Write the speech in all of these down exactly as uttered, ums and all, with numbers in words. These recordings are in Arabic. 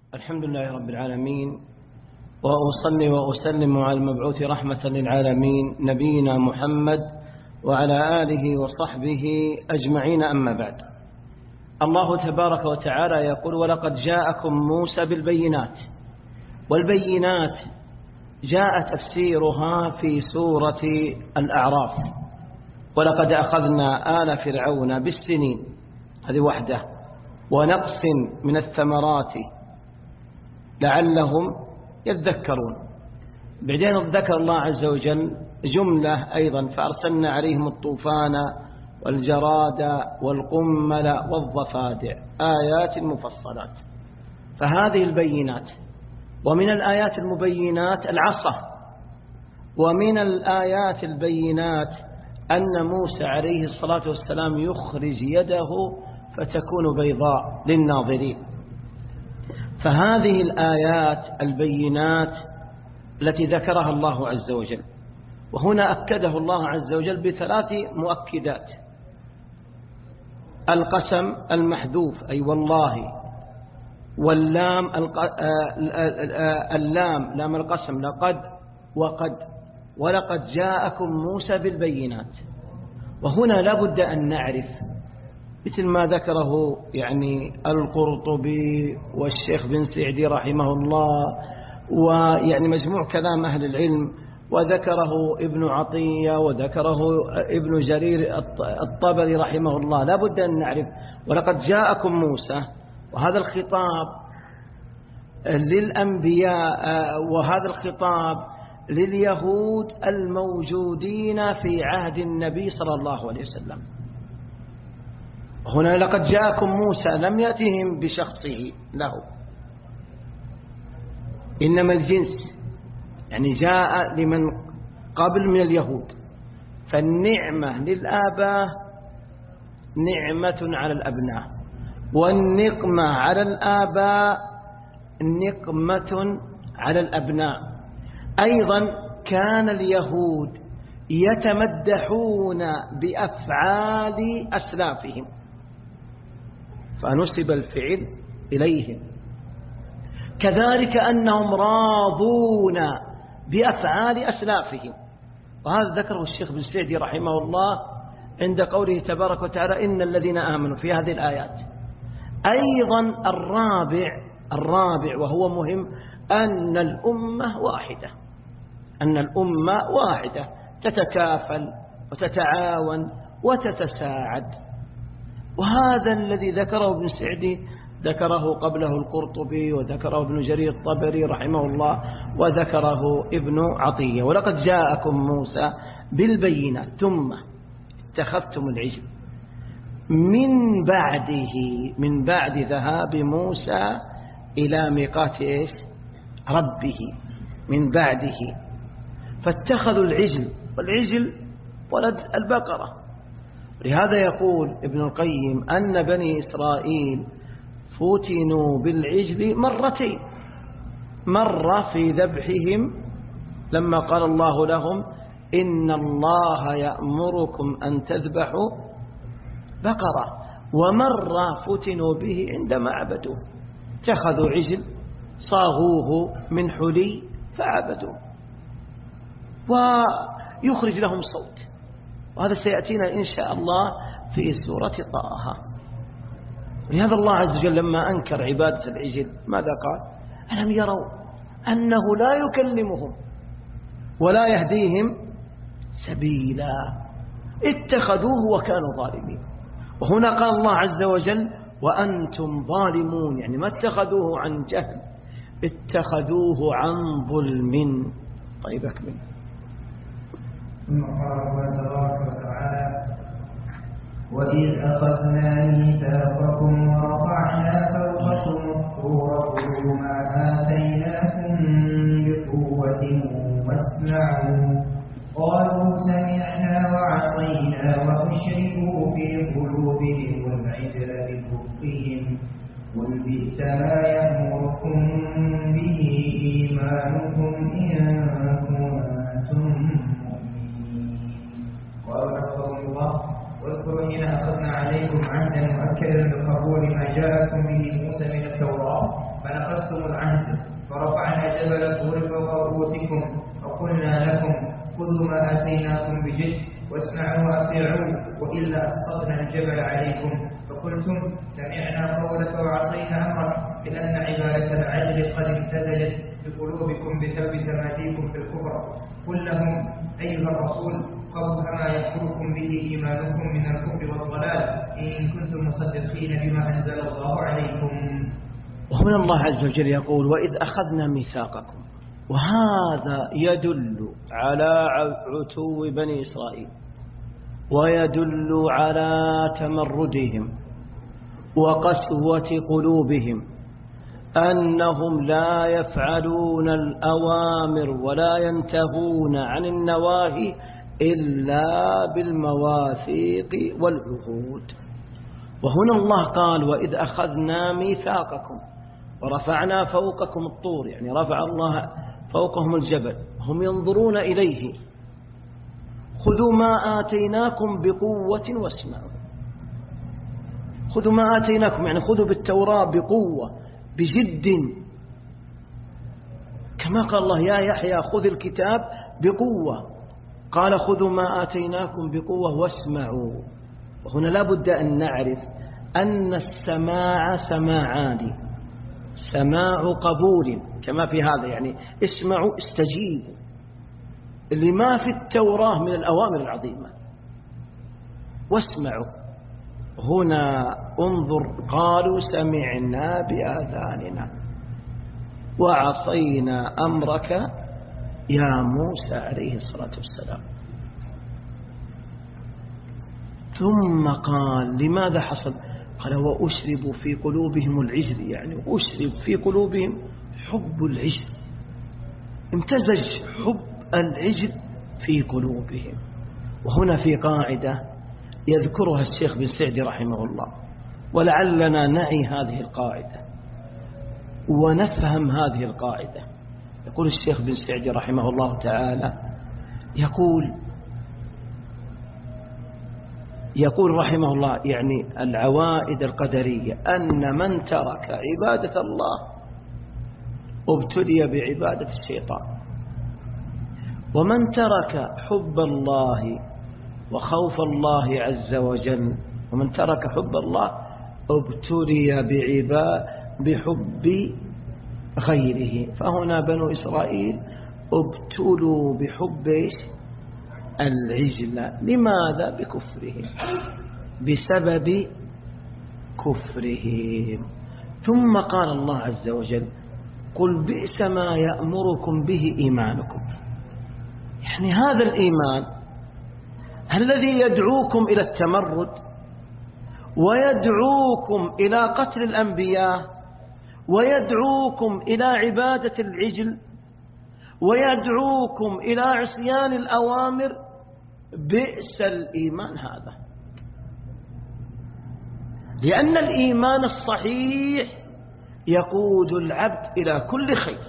الحمد لله رب العالمين، وأصلي وأسلم على المبعوث رحمة للعالمين نبينا محمد وعلى آله وصحبه أجمعين، أما بعد. الله تبارك وتعالى يقول: ولقد جاءكم موسى بالبينات. والبينات جاء تفسيرها في سورة الأعراف: ولقد أخذنا آل فرعون بالسنين، هذه وحده، ونقص من الثمرات لعلهم يذكرون. بعدين ذكر الله عز وجل جملة أيضا: فأرسلنا عليهم الطوفان والجراد والقمل والضفادع آيات مفصلات. فهذه البينات. ومن الآيات المبينات العصا، ومن الآيات البينات أن موسى عليه الصلاة والسلام يخرج يده فتكون بيضاء للناظرين. فهذه الآيات البينات التي ذكرها الله عز وجل، وهنا أكده الله عز وجل بثلاث مؤكدات: القسم المحذوف أي والله، واللام اللام لام القسم لقد وقد، ولقد جاءكم موسى بالبينات. وهنا لابد أن نعرف مثل ما ذكره يعني القرطبي والشيخ بن سعدي رحمه الله، ويعني مجموع كلام أهل العلم، وذكره ابن عطية، وذكره ابن جرير الطبري رحمه الله. لا بد أن نعرف ولقد جاءكم موسى، وهذا الخطاب للأنبياء، وهذا الخطاب لليهود الموجودين في عهد النبي صلى الله عليه وسلم. هنا لقد جاءكم موسى لم يأتهم بشخصه له، إنما الجنس، يعني جاء لمن قبل من اليهود. فالنعمة للآباء نعمة على الأبناء، والنقمة على الآباء نقمة على الأبناء. أيضا كان اليهود يتمدحون بأفعال أسلافهم فنسب الفعل إليهم، كذلك أنهم راضون بأفعال أسلافهم. وهذا ذكره الشيخ بن سعدي رحمه الله عند قوله تبارك وتعالى: إن الذين آمنوا في هذه الآيات. أيضا الرابع الرابع وهو مهم: أن الأمة واحدة، أن الأمة واحدة تتكافل وتتعاون وتتساعد. وهذا الذي ذكره ابن سعدي ذكره قبله القرطبي، وذكره ابن جرير الطبري رحمه الله، وذكره ابن عطية: ولقد جاءكم موسى بالبينات ثم اتخذتم العجل من بعده، من بعد ذهاب موسى إلى ميقات إيش؟ ربه، من بعده. فاتخذوا العجل، والعجل ولد البقرة. لهذا يقول ابن القيم أن بني إسرائيل فتنوا بالعجل مرتين: مرة في ذبحهم لما قال الله لهم: إن الله يأمركم أن تذبحوا بقرة، ومرة فتنوا به عندما عبدوه، اتخذوا عجل صاغوه من حلي فعبدوه، ويخرج لهم صوت. وهذا سيأتينا إن شاء الله في سورة طه. لهذا الله عز وجل لما أنكر عبادة العجل ماذا قال؟ ألم يروا أنه لا يكلمهم ولا يهديهم سبيلا، اتخذوه وكانوا ظالمين. وهنا قال الله عز وجل: وأنتم ظالمون، يعني ما اتخذوه عن جهل، اتخذوه عن ظلم. طيب أكمل. ثم قال الله تبارك وتعالى: وإذ أخذنا ميثاقكم ورفعنا فوقكم الطور خذوا ما آتيناكم بقوة واسمعوا قالوا سمعنا وعصينا وأشركوا في قلوبهم العجل بكفرهم قل بئس ما يأمركم به إيمانكم إن كنتم وأرحمكم الله. واذكروا حين أخذنا عليكم عهدا مؤكدا بقبول ما جاءكم به موسى من التوراة فنقضتم واسمعوا وأطيعوا وإلا أسقطنا الجبل عليكم. فقلتم سمعنا قولك وعصينا أمرك، لأن عبادة العجل قد امتدلت بقلوبكم بسبب تماديكم في الكفر. قل لهم أيها الرسول قبل ما يكفركم به إيمانكم من الكفر والضلال إن كنتم مصدقين بما أنزل الله عليكم. وهنا الله عز وجل يقول وإذ أخذنا ميثاقكم، وهذا يدل على عتو بني إسرائيل ويدل على تمردهم وقسوة قلوبهم، أنهم لا يفعلون الأوامر ولا ينتهون عن النواهي إلا بالمواثيق والعهود. وهنا الله قال وإذ أخذنا ميثاقكم ورفعنا فوقكم الطور، يعني رفع الله فوقهم الجبل هم ينظرون إليه. خذوا ما آتيناكم بقوة واسمعوا. خذوا ما آتيناكم يعني خذوا بالتوراة بقوة بجد، كما قال الله يا يحيى خذ الكتاب بقوة، قال خذوا ما آتيناكم بقوة واسمعوا. وهنا لا بد أن نعرف أن السماع سماعان، سماع قبول كما في هذا، يعني اسمعوا استجيبوا لما في التوراة من الأوامر العظيمة، واسمعوا. هنا انظر قالوا سمعنا بآذاننا وعصينا أمرك يا موسى عليه الصلاة والسلام. ثم قال لماذا حصل؟ قال وأشربوا في قلوبهم العجل، يعني أشرب في قلوبهم حب العجل، امتزج حب العجل في قلوبهم. وهنا في قاعدة يذكرها الشيخ بن سعدي رحمه الله، ولعلنا نعي هذه القاعدة ونفهم هذه القاعدة. يقول الشيخ بن سعدي رحمه الله تعالى يقول يقول رحمه الله يعني العوائد القدرية أن من ترك عبادة الله ابتلي بعبادة الشيطان، ومن ترك حب الله وخوف الله عز وجل ومن ترك حب الله ابتلي بعبا بحب غيره. فهنا بنو إسرائيل ابتلوا بحب العجل. لماذا؟ بكفرهم، بسبب كفرهم. ثم قال الله عز وجل قل بئس ما يأمركم به إيمانكم، يعني هذا الإيمان الذي يدعوكم إلى التمرد ويدعوكم إلى قتل الأنبياء ويدعوكم إلى عبادة العجل ويدعوكم إلى عصيان الأوامر، بئس الإيمان هذا. لأن الإيمان الصحيح يقود العبد إلى كل خير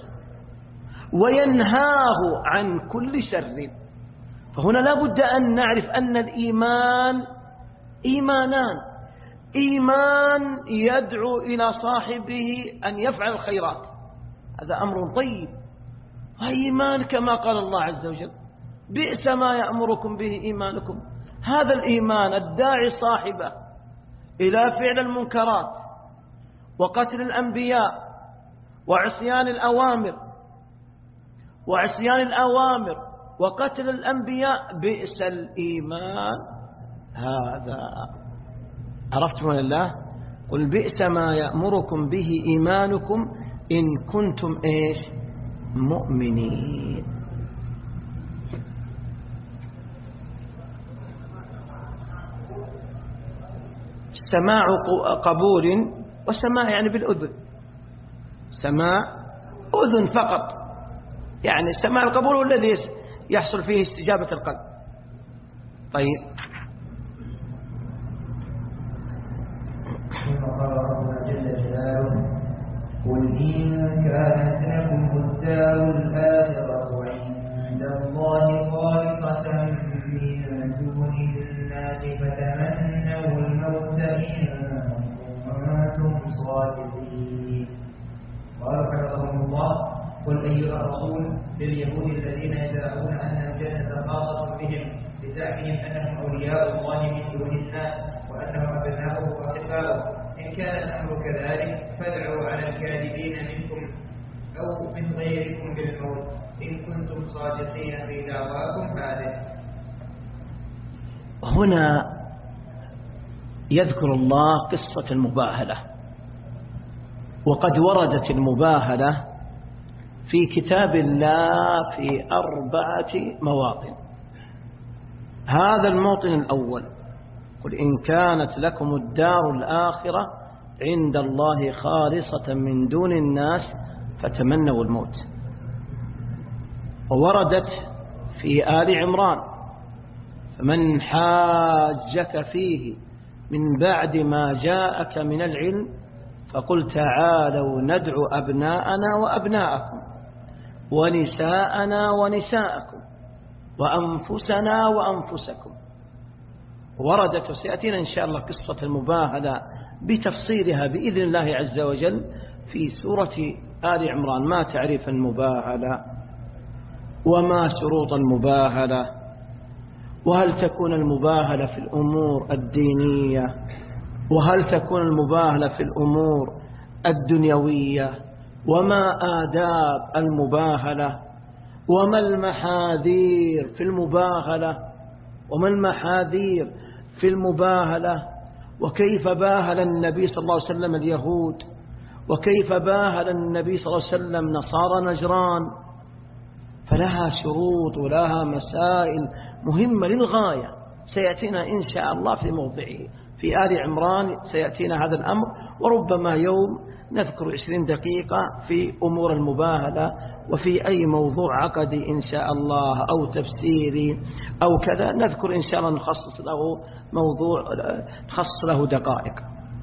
وينهاه عن كل شر. فهنا لا بد أن نعرف أن الإيمان إيمانان، إيمان يدعو إلى صاحبه أن يفعل الخيرات، هذا أمر طيب، وإيمان كما قال الله عز وجل بئس ما يأمركم به إيمانكم، هذا الإيمان الداعي صاحبه إلى فعل المنكرات وقتل الأنبياء وعصيان الأوامر وعصيان الأوامر وقتل الأنبياء، بئس الإيمان هذا. عرفتم ولا لا؟ قل بئس ما يأمركم به إيمانكم إن كنتم إيش؟ مؤمنين. سماع قبول، وسماع يعني بالأذن، سماع أذن فقط، يعني سماع القبول هو الذي يحصل فيه استجابة القلب. طيب ثم قال ربنا جل جلاله قل إن كانت لكم الدار الآخرة عند الله خالصة من دون الناس فتمنوا الموت إن كنتم صادقين. قال حفظهم الله قل أيها الرسول لليهود الذين يدعون أن الجنة خاصة بهم بزعمهم أنهم أولياء الله من دون الناس وأنهم أبناؤه وأحباؤه. إن كان الأمر كذلك فادعوا على الكاذبين منكم أو من غيركم بالموت إن كنتم صادقين في دعواكم هذه. هنا يذكر الله قصة المباهلة، وقد وردت المباهلة في كتاب الله في أربعة مواطن. هذا الموطن الأول: قل إن كانت لكم الدار الآخرة عند الله خالصة من دون الناس فتمنوا الموت. ووردت في آل عمران: فمن حاجك فيه من بعد ما جاءك من العلم فقل تعالوا ندعو أبناءنا وأبناءكم ونساءنا ونساءكم وأنفسنا وأنفسكم. وردت وسيأتينا إن شاء الله قصة المباهلة بتفصيلها بإذن الله عز وجل في سورة آل عمران، ما تعريف المباهلة وما شروط المباهلة، وهل تكون المباهلة في الأمور الدينية، وهل تكون المباهلة في الأمور الدنيوية، وما آداب المباهلة، وما المحاذير في المباهلة وما المحاذير في المباهلة وكيف باهل النبي صلى الله عليه وسلم اليهود، وكيف باهل النبي صلى الله عليه وسلم نصارى نجران. فلها شروط ولها مسائل مهمة للغاية، سيأتينا إن شاء الله في موضعه في آل عمران، سيأتينا هذا الأمر، وربما يوم نذكر عشرين دقيقة في أمور المباهلة وفي أي موضوع عقدي إن شاء الله أو تفسيري أو كذا، نذكر إن شاء الله نخصص له موضوع نخصص له دقائق.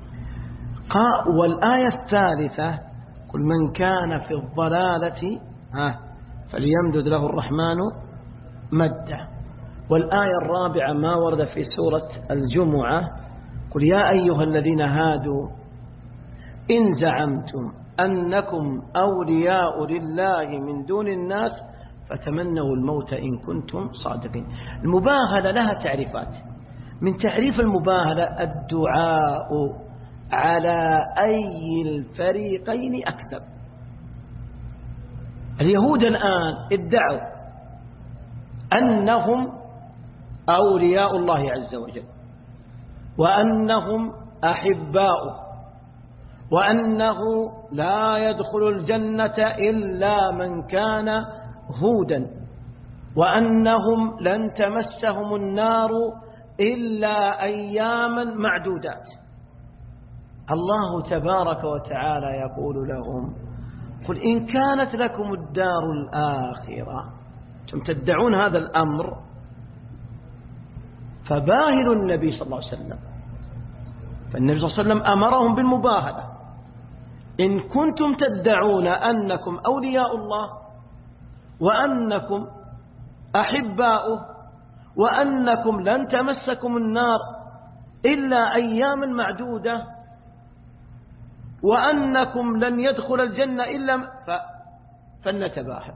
والآية الثالثة: قل من كان في الضلالة ها فليمدد له الرحمن مدا. والآية الرابعة ما ورد في سورة الجمعة: قل يا أيها الذين هادوا إن زعمتم أنكم أولياء لله من دون الناس فتمنوا الموت إن كنتم صادقين. المباهلة لها تعريفات. من تعريف المباهلة: الدعاء على أي الفريقين أكذب. اليهود الآن ادعوا أنهم أولياء الله عز وجل، وأنهم أحباؤه، وأنه لا يدخل الجنة إلا من كان هودا، وأنهم لن تمسهم النار إلا أياما معدودات. الله تبارك وتعالى يقول لهم: قل إن كانت لكم الدار الآخرة، ثم تدعون هذا الأمر، فباهلوا النبي صلى الله عليه وسلم. فالنبي صلى الله عليه وسلم أمرهم بالمباهلة: إن كنتم تدعون أنكم أولياء الله وأنكم أحباؤه وأنكم لن تمسكم النار إلا أياما معدودة وأنكم لن يدخل الجنة إلا ف... فلنتباهل.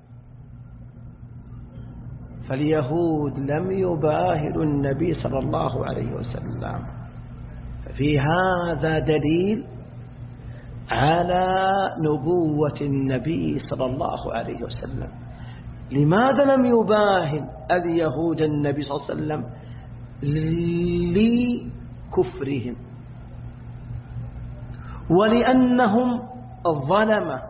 فاليهود لم يباهلوا النبي صلى الله عليه وسلم. ففي هذا دليل على نبوة النبي صلى الله عليه وسلم. لماذا لم يباهل اليهود النبي صلى الله عليه وسلم؟ لكفرهم، ولأنهم ظلمة،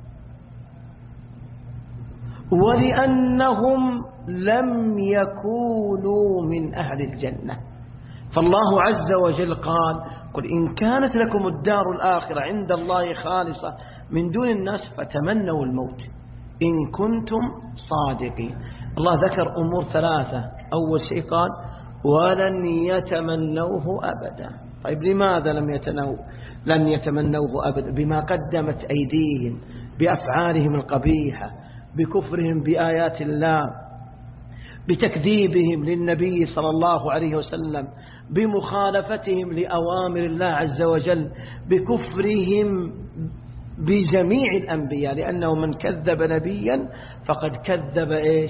ولأنهم لم يكونوا من أهل الجنة. فالله عز وجل قال: قل إن كانت لكم الدار الآخرة عند الله خالصة من دون الناس فتمنوا الموت إن كنتم صادقين. الله ذكر أمور ثلاثة. أول شيء قال: ولن يتمنوه أبدا. طيب لماذا لم يتنو لن يتمنوه أبدا؟ بما قدمت أيديهم، بأفعالهم القبيحة، بكفرهم بآيات الله، بتكذيبهم للنبي صلى الله عليه وسلم، بمخالفتهم لأوامر الله عز وجل، بكفرهم بجميع الأنبياء، لأنه من كذب نبيا فقد كذب إيش؟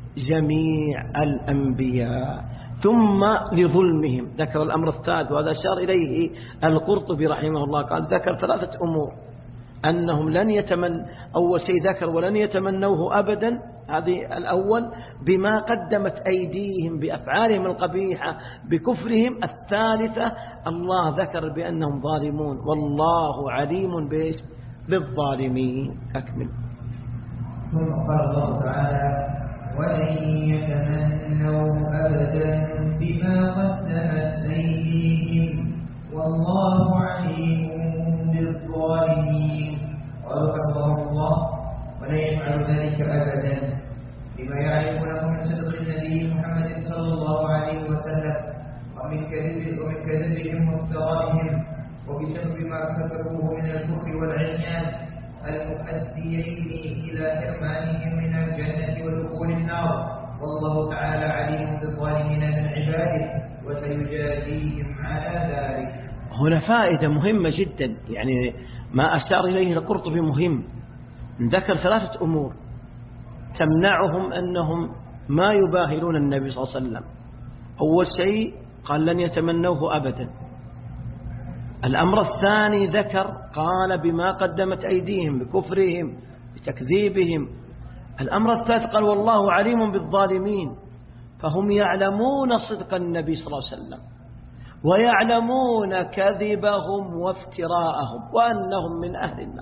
جميع الأنبياء، ثم لظلمهم. ذكر الأمر الثالث وهذا أشار إليه القرطبي رحمه الله، قال ذكر ثلاثة أمور: أنهم لن يتمن أول شيء ذكر ولن يتمنوه أبدا، هذه الأول بما قدمت أيديهم بأفعالهم القبيحة بكفرهم. الثالثة الله ذكر بأنهم ظالمون، والله عليم بالظالمين. أكمل. ثم قال الله تعالى: ولن يتمنوا أبدا بما قدمت أيديهم والله عليم بالظالمين. قالوا حفظهم الله: ولا يفعل ذلك أبدا، بما يعرفونه من صدق النبي محمد صلى الله عليه وسلم ومن كذب ومن كذبهم وافترائهم، وبسبب ما كتبوه من الكفر والعصيان المؤديين إلى حرمانهم من الجنة ودخول النار. والله تعالى عليم بالظالمين من عباده وسيجازيهم على ذلك. هنا فائدة مهمة جدا، يعني ما أشار إليه القرطبي مهم. ذكر ثلاثة أمور تمنعهم أنهم ما يباهلون النبي صلى الله عليه وسلم. أول شيء قال لن يتمنوه أبدا. الأمر الثاني ذكر قال بما قدمت أيديهم بكفرهم بتكذيبهم. الأمر الثالث قال والله عليم بالظالمين، فهم يعلمون صدق النبي صلى الله عليه وسلم ويعلمون كذبهم وافتراءهم وأنهم من أهل النار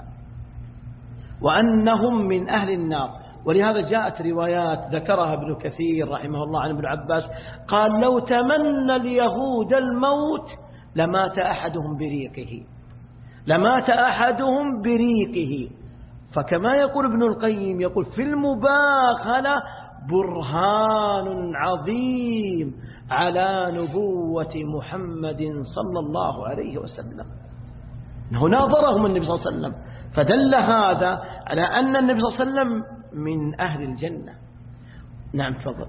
وأنهم من أهل النار. ولهذا جاءت روايات ذكرها ابن كثير رحمه الله عن ابن عباس، قال لو تمنى اليهود الموت لمات أحدهم بريقه لمات أحدهم بريقه. فكما يقول ابن القيم، يقول في المباخلة برهان عظيم على نبوة محمد صلى الله عليه وسلم. أنه ناظرهم النبي صلى الله عليه وسلم، فدل هذا على أن النبي صلى الله عليه وسلم من أهل الجنة. نعم تفضل.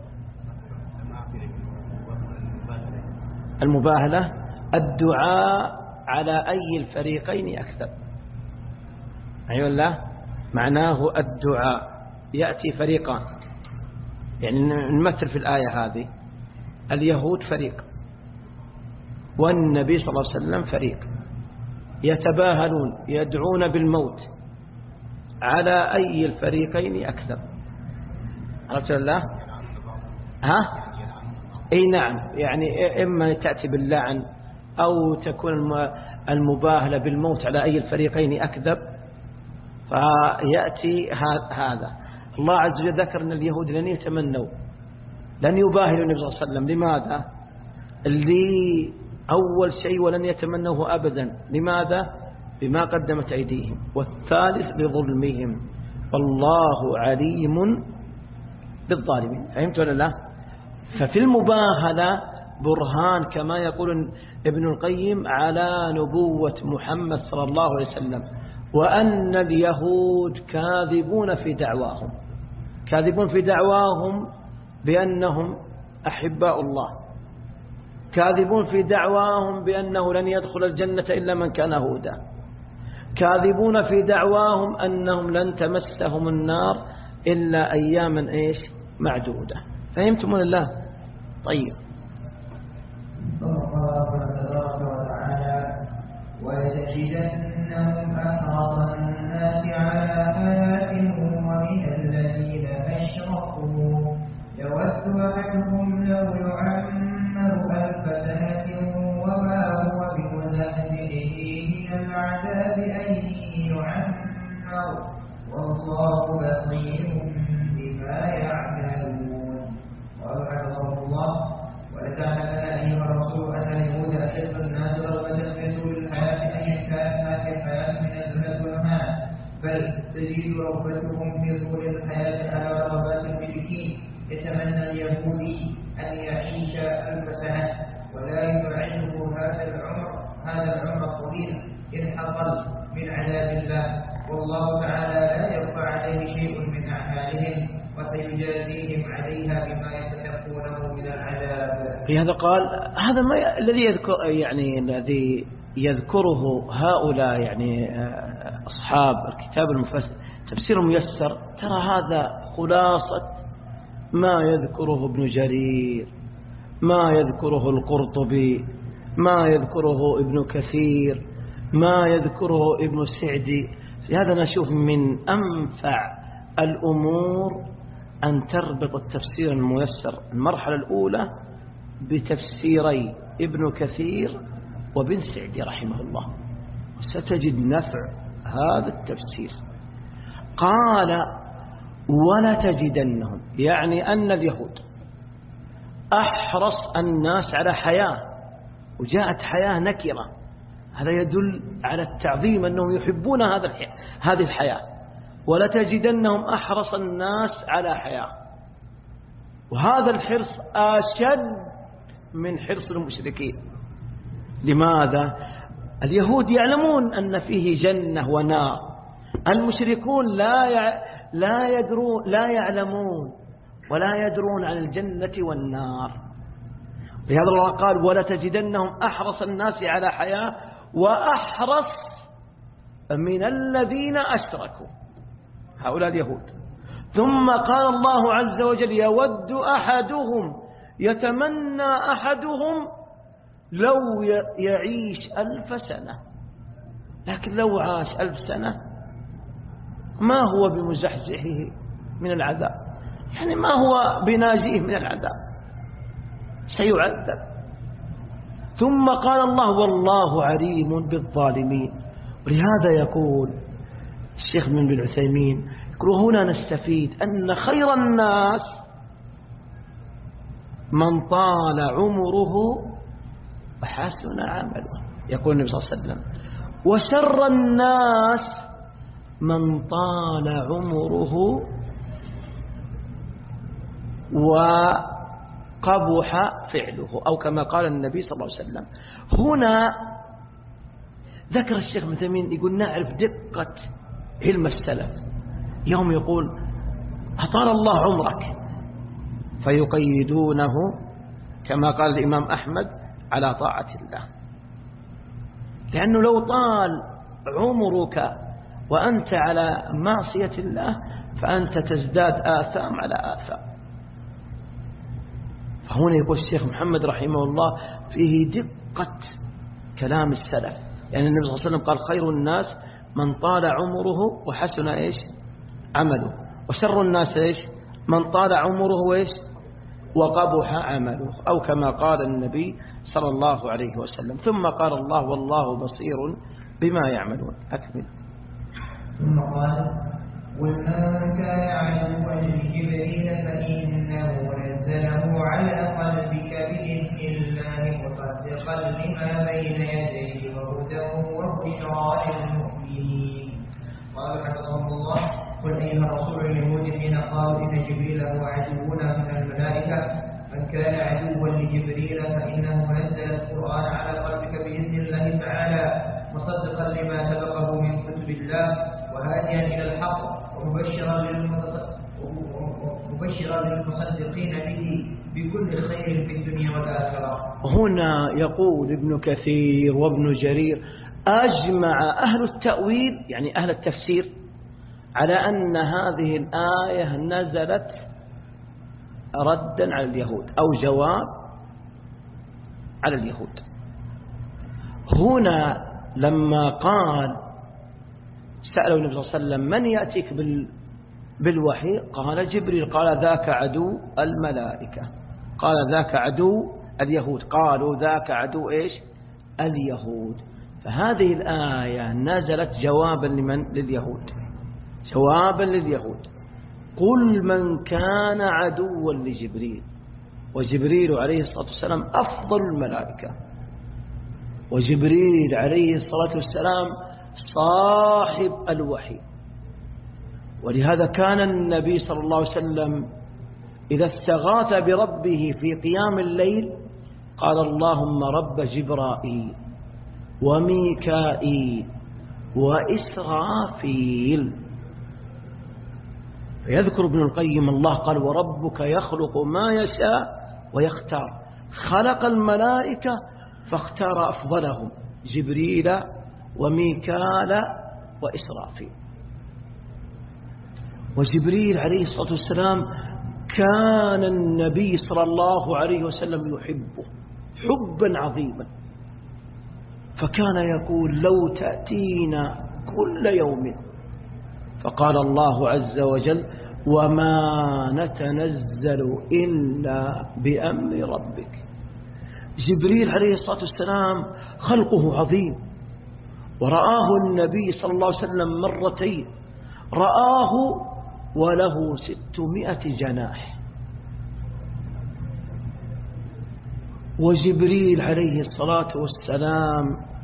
المباهلة الدعاء على أي الفريقين أكثر. أيوة الله معناه الدعاء. يأتي فريقان، يعني نمثل في الآية هذه اليهود فريق والنبي صلى الله عليه وسلم فريق، يتباهلون يدعون بالموت، على أي الفريقين أكثر؟ عرفت الله؟ ها؟ أي نعم، يعني إما تأتي باللعن أو تكون المباهلة بالموت، على أي الفريقين أكذب. فيأتي هذا. الله عز وجل ذكر أن اليهود لن يتمنوا لن يباهلوا النبي صلى الله عليه وسلم. لماذا؟ اللي أول شيء ولن يتمنوه أبدا. لماذا؟ بما قدمت أيديهم. والثالث لظلمهم، والله عليم بالظالمين. فهمت ولا لا؟ ففي المباهلة برهان كما يقول ابن القيم على نبوة محمد صلى الله عليه وسلم، وأن اليهود كاذبون في دعواهم كاذبون في دعواهم بأنهم أحباء الله، كاذبون في دعواهم بأنه لن يدخل الجنة إلا من كان هودا، كاذبون في دعواهم أنهم لن تمسهم النار إلا أياما إيش معدودة. فهمتم من الله؟ طيب. ولتجدنهم أحرص الناس على حياة ومن الذين أشركوا يود أحدهم لو يعمر ألف سنة وما هو بمزحزحه من العذاب أن يعمر والله بصير بما يعملون. قال حفظه الله: ولتعلمن أيها الرسول أن اليهود أشد الناس رغبة في رسول الحياة أن كانت في الحياة من الذهب والمال، بل تزيد رغبتهم في رسول الحياة على رغبات المشركين. يتمنى اليهودي أن يعيش ألف سنة ولا يبعده هذا العمر هذا العمر الطويل إن حصل من عذاب الله، والله تعالى لا يخفى عليه شيء من أعمالهم وسيجازيهم عليها بما يستحقونه من العذاب. في هذا قال هذا ما الذي يذكر يعني الذي يذكره هؤلاء يعني أصحاب الكتاب المفسر تفسير ميسر، ترى هذا خلاصة ما يذكره ابن جرير، ما يذكره القرطبي، ما يذكره ابن كثير، ما يذكره ابن السعدي. لهذا نشوف من أنفع الأمور أن تربط التفسير الميسر المرحلة الأولى بتفسيري ابن كثير وابن سعدي رحمه الله، ستجد نفع هذا التفسير. قال ولا تجدنهم، يعني أن اليهود أحرص الناس على حياة، وجاءت حياة نكرة، هذا يدل على التعظيم أنهم يحبون هذا هذه الحياة. ولا تجدنهم أحرص الناس على حياة، وهذا الحرص أشد من حرص المشركين. لماذا؟ اليهود يعلمون أن فيه جنة ونار، المشركون لا يع... لا يدرون لا يعلمون ولا يدرون عن الجنة والنار. لهذا الله قال ولا تجدنهم أحرص الناس على حياة وأحرص من الذين أشركوا، هؤلاء اليهود. ثم قال الله عز وجل يود أحدهم، يتمنى أحدهم لو يعيش ألف سنة، لكن لو عاش ألف سنة ما هو بمزحزحه من العذاب، يعني ما هو بناجيه من العذاب، سيعذب. ثم قال الله والله عليم بالظالمين. ولهذا يقول الشيخ من بن عثيمين يقول هنا نستفيد أن خير الناس من طال عمره وحسن عمله، يقول النبي صلى الله عليه وسلم، وشر الناس من طال عمره وقبح فعله، أو كما قال النبي صلى الله عليه وسلم. هنا ذكر الشيخ ابن عثيمين يقول نعرف دقة علم السلف، يوم يقول أطال الله عمرك فيقيدونه كما قال الإمام أحمد على طاعة الله، لأنه لو طال عمرك وأنت على معصية الله فأنت تزداد آثام على آثام. فهنا يقول الشيخ محمد رحمه الله فيه دقة كلام السلف، يعني النبي صلى الله عليه وسلم قال خير الناس من طال عمره وحسن إيش عمله، وشر الناس إيش من طال عمره إيش وقبح عمله، أو كما قال النبي صلى الله عليه وسلم. ثم قال الله والله بصير بما يعملون. أكمل. ثم قال ومن كان عدوا لجبريل فإنه نزله على قلبك بإذن الله مصدقا لما بين يديه وهدى وبشرى للمؤمنين. قال حفظه الله قل أيها الرسول اليهود حين قالوا إن جبريل هو عدونا من الملائكة من كان عدوا لجبريل فإنه نزل القرآن على قلبك بإذن الله تعالى مصدقا لما سبقه من كتب الله وهاديا إلى الحق ومبشرا مبشرا للمصدقين به بكل خير في الدنيا والآخرة. هنا يقول ابن كثير وابن جرير أجمع أهل التأويل يعني أهل التفسير على أن هذه الآية نزلت ردا على اليهود أو جواب على اليهود. هنا لما قال سألوا النبي صلى الله عليه وسلم من يأتيك بالوحي قال جبريل، قال ذاك عدو الملائكة، قال ذاك عدو اليهود، قالوا ذاك عدو إيش اليهود. فهذه الآية نزلت جوابا لمن لليهود، جوابا لليهود. قل من كان عدوا لجبريل، وجبريل عليه الصلاة والسلام أفضل الملائكة، وجبريل عليه الصلاة والسلام صاحب الوحي. ولهذا كان النبي صلى الله عليه وسلم إذا استغاث بربه في قيام الليل قال اللهم رب جبرائيل وميكائيل وإسرافيل. فيذكر ابن القيم الله قال وربك يخلق ما يشاء ويختار، خلق الملائكة فاختار أفضلهم جبريل وميكال وإسرافيل. وجبريل عليه الصلاة والسلام كان النبي صلى الله عليه وسلم يحبه حبا عظيما، فكان يقول لو تأتينا كل يوم، فقال الله عز وجل وما نتنزل إلا بأمر ربك. جبريل عليه الصلاة والسلام خلقه عظيم، ورآه النبي صلى الله عليه وسلم مرتين، رآه وله ستمائة جناح، وجبريل عليه الصلاة والسلام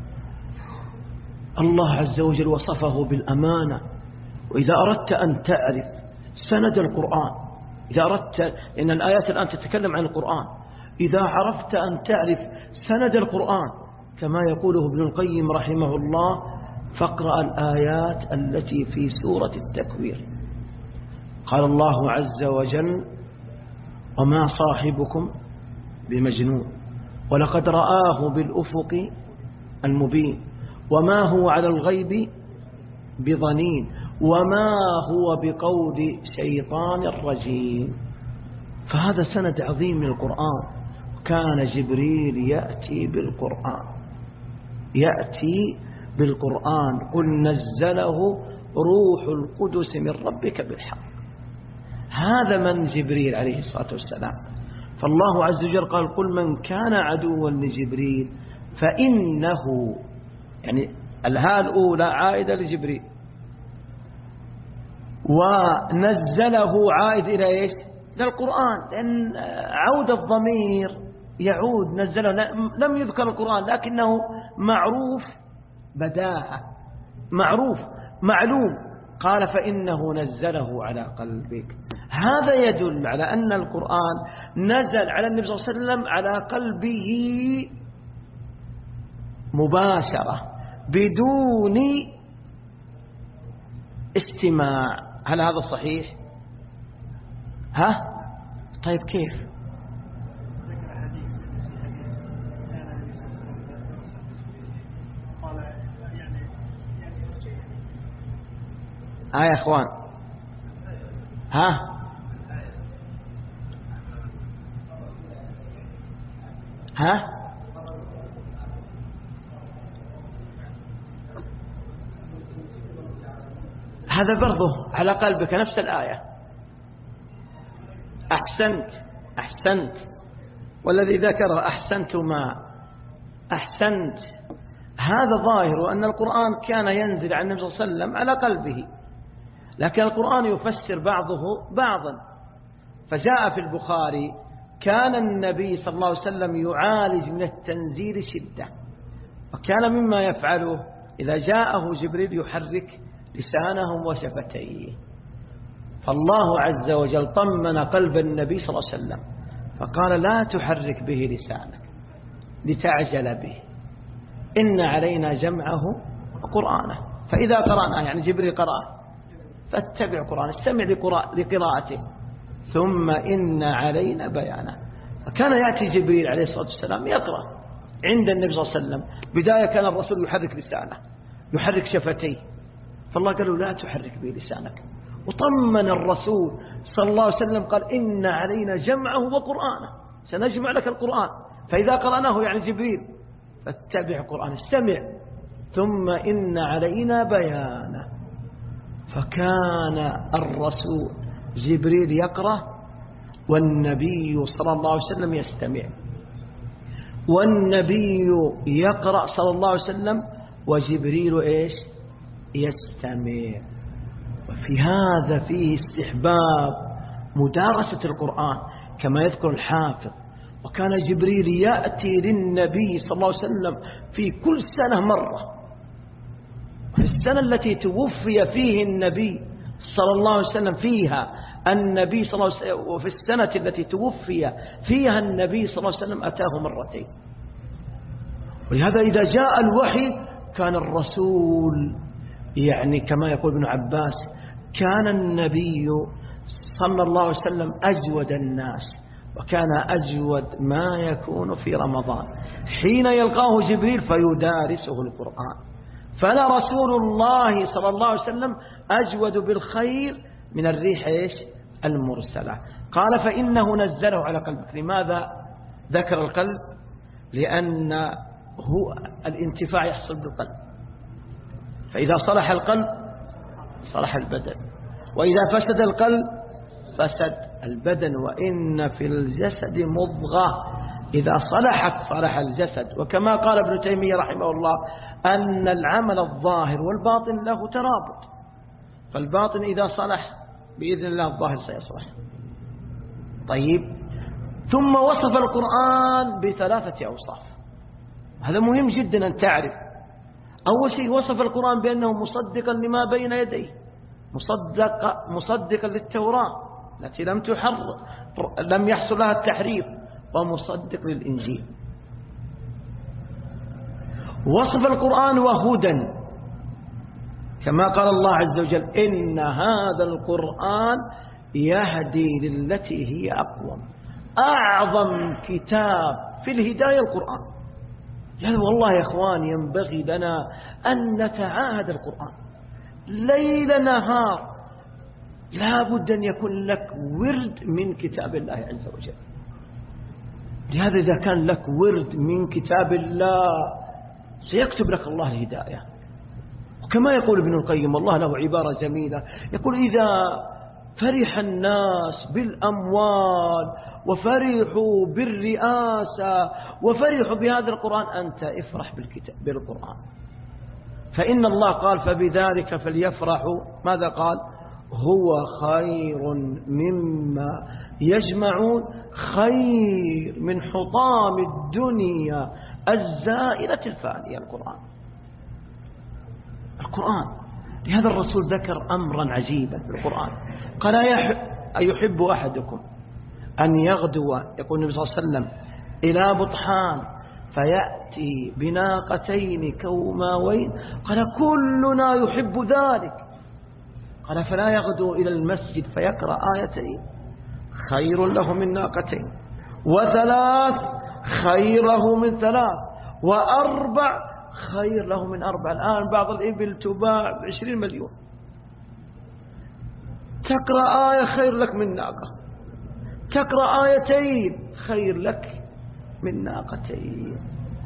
الله عز وجل وصفه بالأمانة. وإذا أردت أن تعرف سند القرآن، إذا أردت، إن الآيات الآن تتكلم عن القرآن، إذا عرفت أن تعرف سند القرآن كما يقوله ابن القيم رحمه الله، فاقرأ الآيات التي في سورة التكوير. قال الله عز وجل وما صاحبكم بمجنون ولقد رآه بالأفق المبين وما هو على الغيب بضنين وما هو بقول شيطان رجيم. فهذا سند عظيم من القرآن. كان جبريل يأتي بالقرآن، يأتي بالقرآن قل نزله روح القدس من ربك بالحق. هذا من جبريل عليه الصلاة والسلام. فالله عز وجل قال قل من كان عدوا لجبريل فإنه، يعني الهاء الأولى عائدة لجبريل، ونزله عائد إلى إيش؟ للقرآن، لأن عود الضمير يعود نزله، لم يذكر القرآن لكنه معروف بداهة، معروف معلوم. قال فإنه نزله على قلبك. هذا يدل على أن القرآن نزل على النبي صلى الله عليه وسلم على قلبه مباشرة بدون استماع. هل هذا صحيح؟ ها؟ طيب كيف؟ ها يا اخوان، ها ها هذا برضه على قلبك نفس الآية. أحسنت أحسنت والذي ذكر أحسنت ما أحسنت. هذا ظاهر أن القرآن كان ينزل عن النبي صلى الله عليه وسلم على قلبه، لكن القرآن يفسر بعضه بعضا. فجاء في البخاري كان النبي صلى الله عليه وسلم يعالج من التنزيل شدة، وكان مما يفعله إذا جاءه جبريل يحرك لسانه وشفتيه. فالله عز وجل طمن قلب النبي صلى الله عليه وسلم فقال لا تحرك به لسانك لتعجل به، إن علينا جمعه وقرآنه، فإذا قرأنا يعني جبريل قرأه فاتبع قرآن، استمع لقراءته، ثم إن علينا بيانه. فكان يأتي جبريل عليه الصلاة والسلام يقرأ عند النبي صلى الله عليه وسلم. بداية كان الرسول يحرك لسانه يحرك شفتيه، فالله قال له لا تحرك به لسانك، وطمن الرسول صلى الله عليه وسلم قال إن علينا جمعه وقرآنه، سنجمع لك القرآن، فإذا قرأناه يعني جبريل فاتبع قرآن، استمع، ثم إن علينا بيانه. فكان الرسول جبريل يقرأ والنبي صلى الله عليه وسلم يستمع، والنبي يقرأ صلى الله عليه وسلم وجبريل إيش؟ يستمع. وفي هذا فيه استحباب مدارسة القرآن كما يذكر الحافظ. وكان جبريل يأتي للنبي صلى الله عليه وسلم في كل سنة مرة. في السنة التي توفي فيه النبي صلى الله عليه وسلم فيها النبي صلى الله عليه وسلم، وفي السنة التي توفي فيها النبي صلى الله عليه وسلم أتاه مرتين. ولهذا إذا جاء الوحي كان الرسول، يعني كما يقول ابن عباس كان النبي صلى الله عليه وسلم أجود الناس، وكان أجود ما يكون في رمضان حين يلقاه جبريل فيدارسه القرآن. فلا رسول الله صلى الله عليه وسلم أجود بالخير من الريح إيش؟ المرسلة. قال فإنه نزله على قلبك. لماذا ذكر القلب؟ لأن هو الانتفاع يحصل بالقلب، فإذا صلح القلب صلح البدن، وإذا فسد القلب فسد البدن. وإن في الجسد مضغة إذا صلحت صلح الجسد. وكما قال ابن تيمية رحمه الله أن العمل الظاهر والباطن له ترابط، فالباطن إذا صلح بإذن الله الظاهر سيصلح. طيب، ثم وصف القرآن بثلاثة أوصاف. هذا مهم جدا أن تعرف. أول شيء وصف القرآن بأنه مصدقا لما بين يديه، مصدق مصدقا للتوراة التي لم تحرف لم يحصل لها التحريف، ومصدق للإنجيل. وصف القرآن وهدى، كما قال الله عز وجل إن هذا القرآن يهدي للتي هي أقوم. أعظم كتاب في الهداية القرآن. يعني والله يا إخوان ينبغي لنا أن نتعاهد القرآن ليل نهار. لا بد أن يكون لك ورد من كتاب الله عز وجل. لهذا إذا كان لك ورد من كتاب الله سيكتب لك الله الهداية. وكما يقول ابن القيم والله له عبارة جميلة، يقول إذا فرح الناس بالأموال وفرحوا بالرئاسة وفرحوا بهذا القرآن أنت افرح بالكتاب بالقرآن، فإن الله قال فبذلك فليفرحوا. ماذا قال؟ هو خير مما يجمعون، خير من حطام الدنيا الزائلة الفانية. القرآن القرآن لهذا الرسول ذكر أمرا عجيبا في القرآن، قال أيحب أحدكم أن يغدو، يقول النبي صلى الله عليه وسلم، إلى بطحان فيأتي بناقتين كوماوين؟ قال كلنا يحب ذلك. قال فلا يغدو إلى المسجد فيقرأ آيتين خير له من ناقتين، وثلاث خير له من ثلاث، وأربع خير له من أربع. الآن بعض الإبل تباع بعشرين مليون، تقرأ آية خير لك من ناقة، تقرأ آيتين خير لك من ناقتين.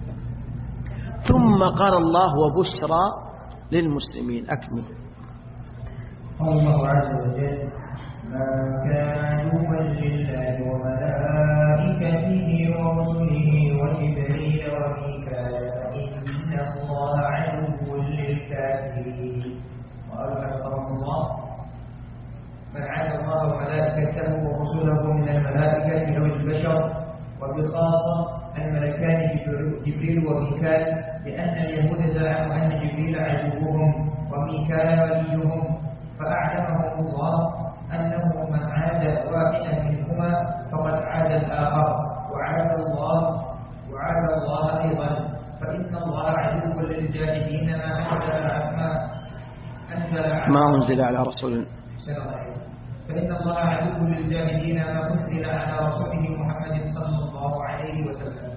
ثم قال الله وبشرى للمسلمين. أكمل. قال الله عز وجل ما كان عدوا لله وملائكته ورسله وجبريل وميكائيل إن الله عدو للكافرين. وقال رحمه الله من عاد الله وملائكته ورسله من الملائكة أو البشر، وبخاصة الملكان جبريل وميكائيل، لأن اليهود زعموا أن جبريل عدوهم وميكائيل وليهم، فأعلمهم الله أنه من عاد واحدا منهما فقد عاد الآخر، وعاد الله وعاد الله أيضا، فإن الله عدو للجاهدين ما أنزل ما ما أنزل على رسول فإن الله عدو للجاهدين ما أنزل على رسوله محمد صلى الله عليه وسلم.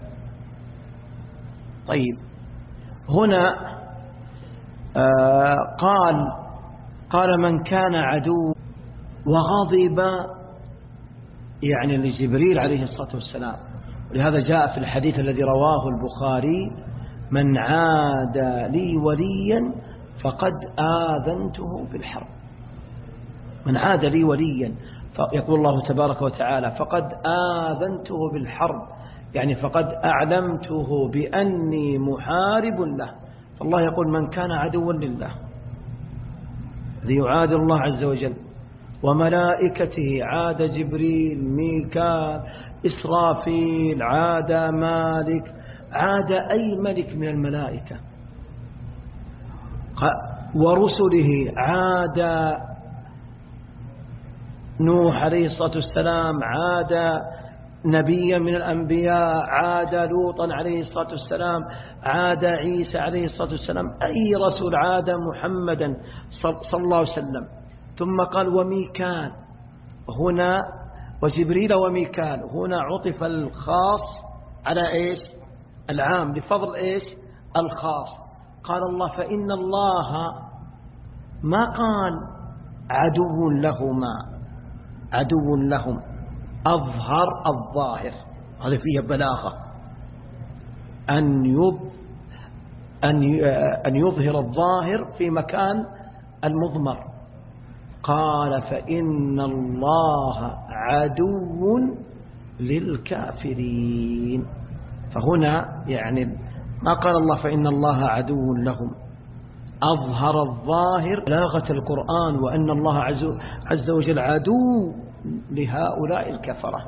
طيب، هنا آه قال قال من كان عدو، وغضب يعني لجبريل عليه الصلاة والسلام. ولهذا جاء في الحديث الذي رواه البخاري من عاد لي وليا فقد آذنته بالحرب. من عاد لي وليا، يقول الله تبارك وتعالى فقد آذنته بالحرب، يعني فقد أعلمته بأني محارب له. فالله يقول من كان عدوا لله الذي يعادي الله عز وجل وملائكته، عاد جبريل ميكال إسرافيل، عاد مالك، عاد أي ملك من الملائكة، ورسله، عاد نوح عليه الصلاة والسلام، عاد نبيا من الأنبياء، عاد لوطا عليه الصلاة والسلام، عاد عيسى عليه الصلاة والسلام، أي رسول عاد محمدا صلى الله عليه وسلم. ثم قال وميكال هنا، وجبريل وميكال هنا عطف الخاص على إيش؟ العام، لفضل إيش؟ الخاص. قال الله فإن الله ما قال عدو لهما، عدو لهم أظهر الظاهر، هذا فيه بلاغة، أن يب أن يظهر الظاهر في مكان المضمر. قال فإن الله عدو للكافرين. فهنا يعني ما قال الله فإن الله عدو لهم، أظهر الظاهر بلاغة القرآن، وأن الله عز وجل عدو لهؤلاء الكفرة.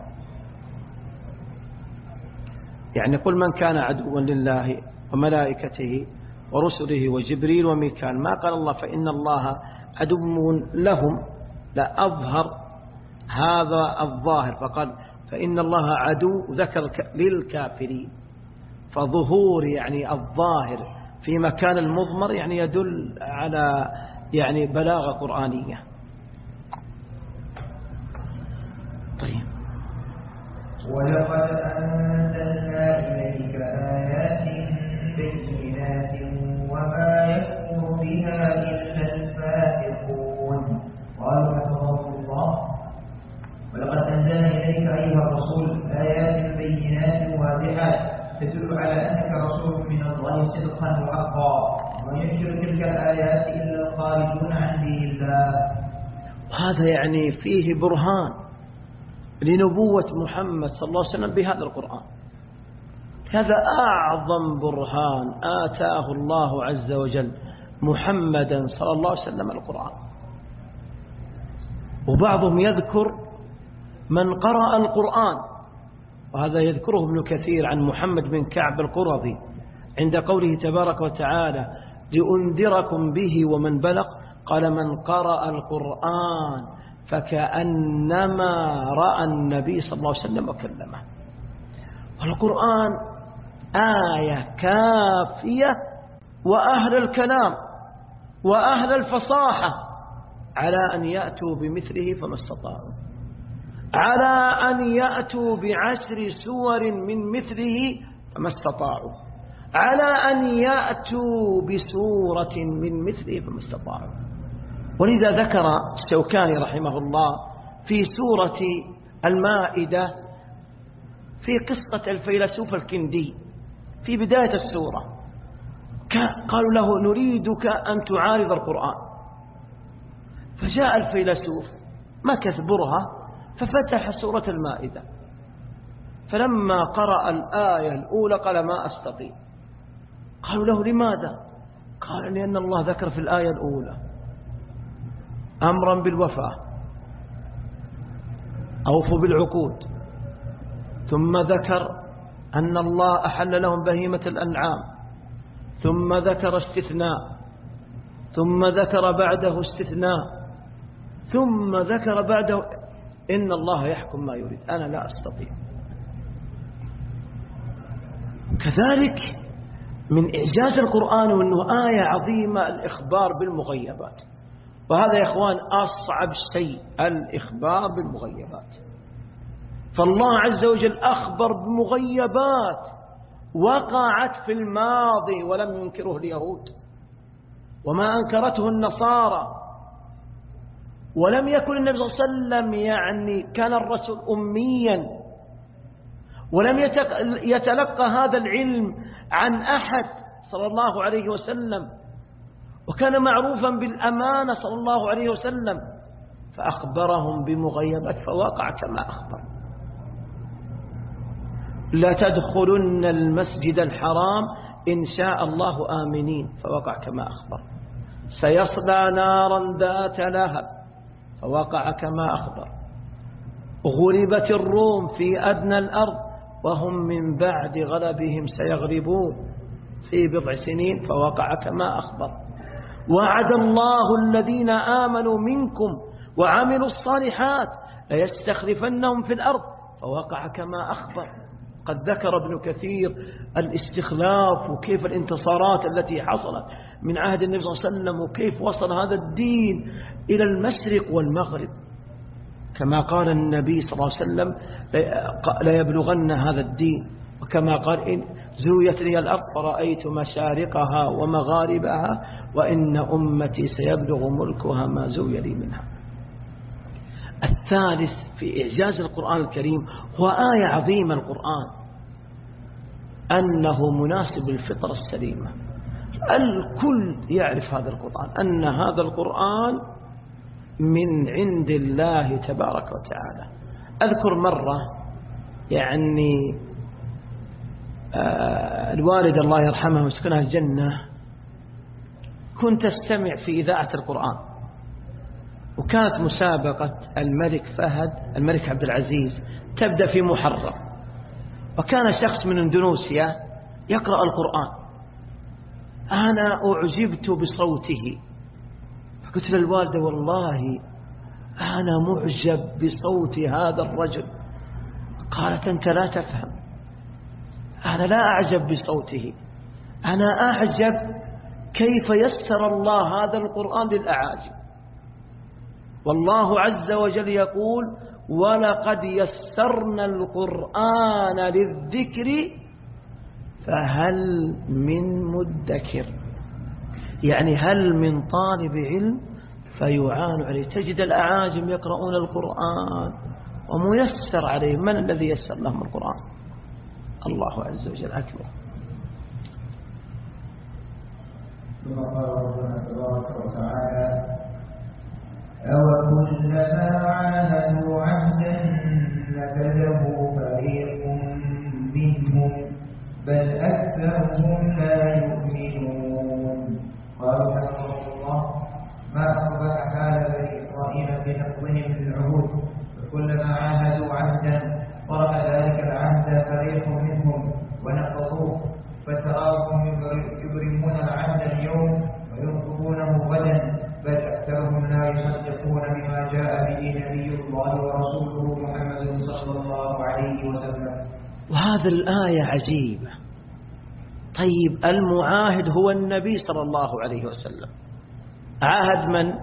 يعني قل من كان عدوا لله وملائكته ورسله وجبريل وميكال، ما قال الله فإن الله عدو لهم، لا، أظهر هذا الظاهر فقال فإن الله عدو، ذكر للكافرين. فظهور يعني الظاهر في مكان المضمر يعني يدل على يعني بلاغة قرآنية. طيب ولقد أنزلنا إليك آيات بينات وما يكفر بها إلا الفاسقون. قالوا أتغفر الله. ولقد أنزلنا إليك أيها الرسول آيات بينات واضحات تدل على أنك رسول من الله صدقا وحقا، وينكر تلك الآيات إلا الخارجون عن دين الله. وهذا يعني فيه برهان لنبوة محمد صلى الله عليه وسلم بهذا القرآن. هذا أعظم برهان آتاه الله عز وجل محمدا صلى الله عليه وسلم القرآن. وبعضهم يذكر من قرأ القرآن، وهذا يذكره ابن كثير عن محمد بن كعب القرظي عند قوله تبارك وتعالى لأنذركم به ومن بلغ، قال من قرأ القرآن فكأنما رأى النبي صلى الله عليه وسلم وكلمه. والقرآن آية كافية وأهل الكلام وأهل الفصاحة على أن يأتوا بمثله فما استطاعوا، على أن يأتوا بعشر سور من مثله فما استطاعوا، على أن يأتوا بسورة من مثله فما استطاعوا. ولذا ذكر الشوكاني رحمه الله في سورة المائدة في قصة الفيلسوف الكندي في بداية السورة، قالوا له نريدك أن تعارض القرآن، فجاء الفيلسوف مكث برهة ففتح سورة المائدة، فلما قرأ الآية الأولى قال ما أستطيع. قالوا له لماذا؟ قال لأن الله ذكر في الآية الأولى أمرا بالوفاء، أوفوا بالعقود، ثم ذكر أن الله أحل لهم بهيمة الأنعام، ثم ذكر استثناء، ثم ذكر بعده استثناء، ثم ذكر بعده إن الله يحكم ما يريد. أنا لا أستطيع. كذلك من إعجاز القرآن وأنه آية عظيمة الإخبار بالمغيبات، وهذا يا إخوان أصعب شيء، الإخبار بالمغيبات. فالله عز وجل أخبر بمغيبات وقعت في الماضي ولم ينكره اليهود وما أنكرته النصارى، ولم يكن النبي صلى الله عليه وسلم يعني كان الرسول أميا، ولم يتلقى هذا العلم عن أحد صلى الله عليه وسلم، وكان معروفا بالأمانة صلى الله عليه وسلم، فأخبرهم بمغيبات فوقع كما أخبر. لا تدخلن المسجد الحرام إن شاء الله آمنين، فوقع كما أخبر. سيصلى نارا ذات لهب، فوقع كما أخبر. غلبت الروم في أدنى الأرض وهم من بعد غلبهم سيغلبون في بضع سنين، فوقع كما أخبر. وعد الله الذين آمنوا منكم وعملوا الصالحات ليستخلفنهم في الأرض، فوقع كما أخبر. قد ذكر ابن كثير الاستخلاف وكيف الانتصارات التي حصلت من عهد النبي صلى الله عليه وسلم، وكيف وصل هذا الدين إلى المشرق والمغرب، كما قال النبي صلى الله عليه وسلم لا يبلغن هذا الدين، وكما قال إن زويت لي الأرض فرأيت مشارقها ومغاربها وإن أمتي سيبلغ ملكها ما زوي لي منها. الثالث في إعجاز القرآن الكريم هو آية عظيمة القرآن أنه مناسب للفطرة السليمة. الكل يعرف هذا القرآن أن هذا القرآن من عند الله تبارك وتعالى. أذكر مرة يعني آه الوالد الله يرحمه ويسكنها الجنة كنت أستمع في إذاعة القرآن، وكانت مسابقة الملك فهد الملك عبد العزيز تبدأ في محرم، وكان شخص من اندونيسيا يقرأ القرآن. أنا أعجبت بصوته فقلت للوالدة والله أنا معجب بصوت هذا الرجل. قالت أنت لا تفهم، أنا لا أعجب بصوته، أنا أعجب كيف يسر الله هذا القرآن للأعاجم. والله عز وجل يقول ولقد يسرنا القرآن للذكر فهل من مدكر، يعني هل من طالب علم فيعان عليه. تجد الأعاجم يقرؤون القرآن وميسر عليه. من الذي يسر لهم القرآن؟ الله عز وجل أكبر. ثم قال ربنا تبارك وتعالى أوكلما عاهدوا عهدا نبذه فريق منهم بل أكثرهم لا يؤمنون. قالوا حفظه الله ما أصبح حال بني إسرائيل في نقضهم للعهود، فكلما عاهدوا عهدا طرح ذلك العهد فريق منهم ونقضوه، فتراهم يبرمون العهد اليوم وينقضونه غدا، بل أكثرهم لا يصدقون بما جاء به نبي الله ورسوله محمد صلى الله عليه وسلم. وهذا الآية عجيبة. طيب المعاهد هو النبي صلى الله عليه وسلم. عاهد من؟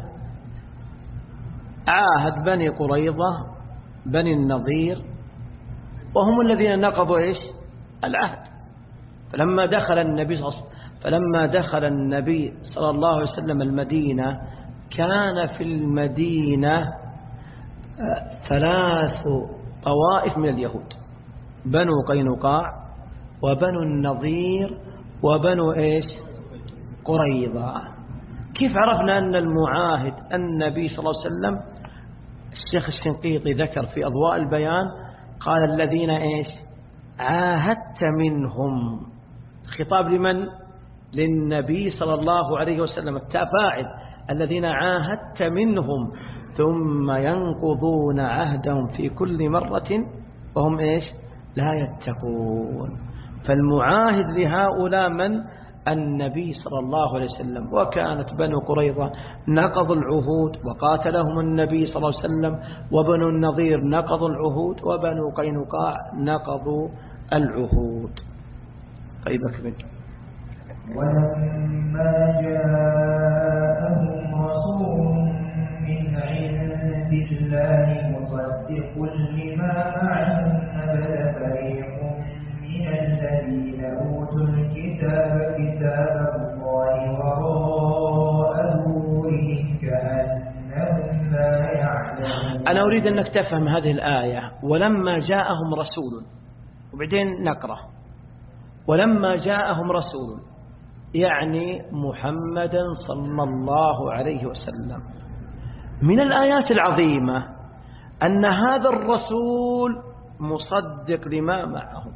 عاهد بني قريظة بني النضير، وهم الذين نقضوا إيش؟ العهد. فلما دخل النبي صلى الله عليه وسلم فلما دخل النبي صلى الله عليه وسلم المدينة كان في المدينة ثلاث طوائف من اليهود: بنو قينقاع وبنو النضير وبنو إيش؟ قريظة. كيف عرفنا أن المعاهد النبي صلى الله عليه وسلم؟ الشيخ الشنقيطي ذكر في أضواء البيان قال الذين إيش؟ عاهدت منهم. خطاب لمن؟ للنبي صلى الله عليه وسلم. التفاعل الذين عاهدت منهم ثم ينقضون عهدهم في كل مرة وهم إيش؟ لا يتقون. فالمعاهد لهؤلاء من؟ النبي صلى الله عليه وسلم. وكانت بنو قريظة نقضوا العهود وقاتلهم النبي صلى الله عليه وسلم، وبنو النضير نقضوا العهود، وبنو قينقاع نقضوا العهود. طيب أكمل. ولما جاءهم رسول من عند الله مصدق لما معهم نبذ فريق من الذين أوتوا الكتاب كتاب الله وراء ظهورهم كأنهم لا يعلمون. أنا أريد أنك تفهم هذه الآية. ولما جاءهم رسول، وبعدين نقرأ ولما جاءهم رسول يعني محمدا صلى الله عليه وسلم. من الآيات العظيمة أن هذا الرسول مصدق لما معهم.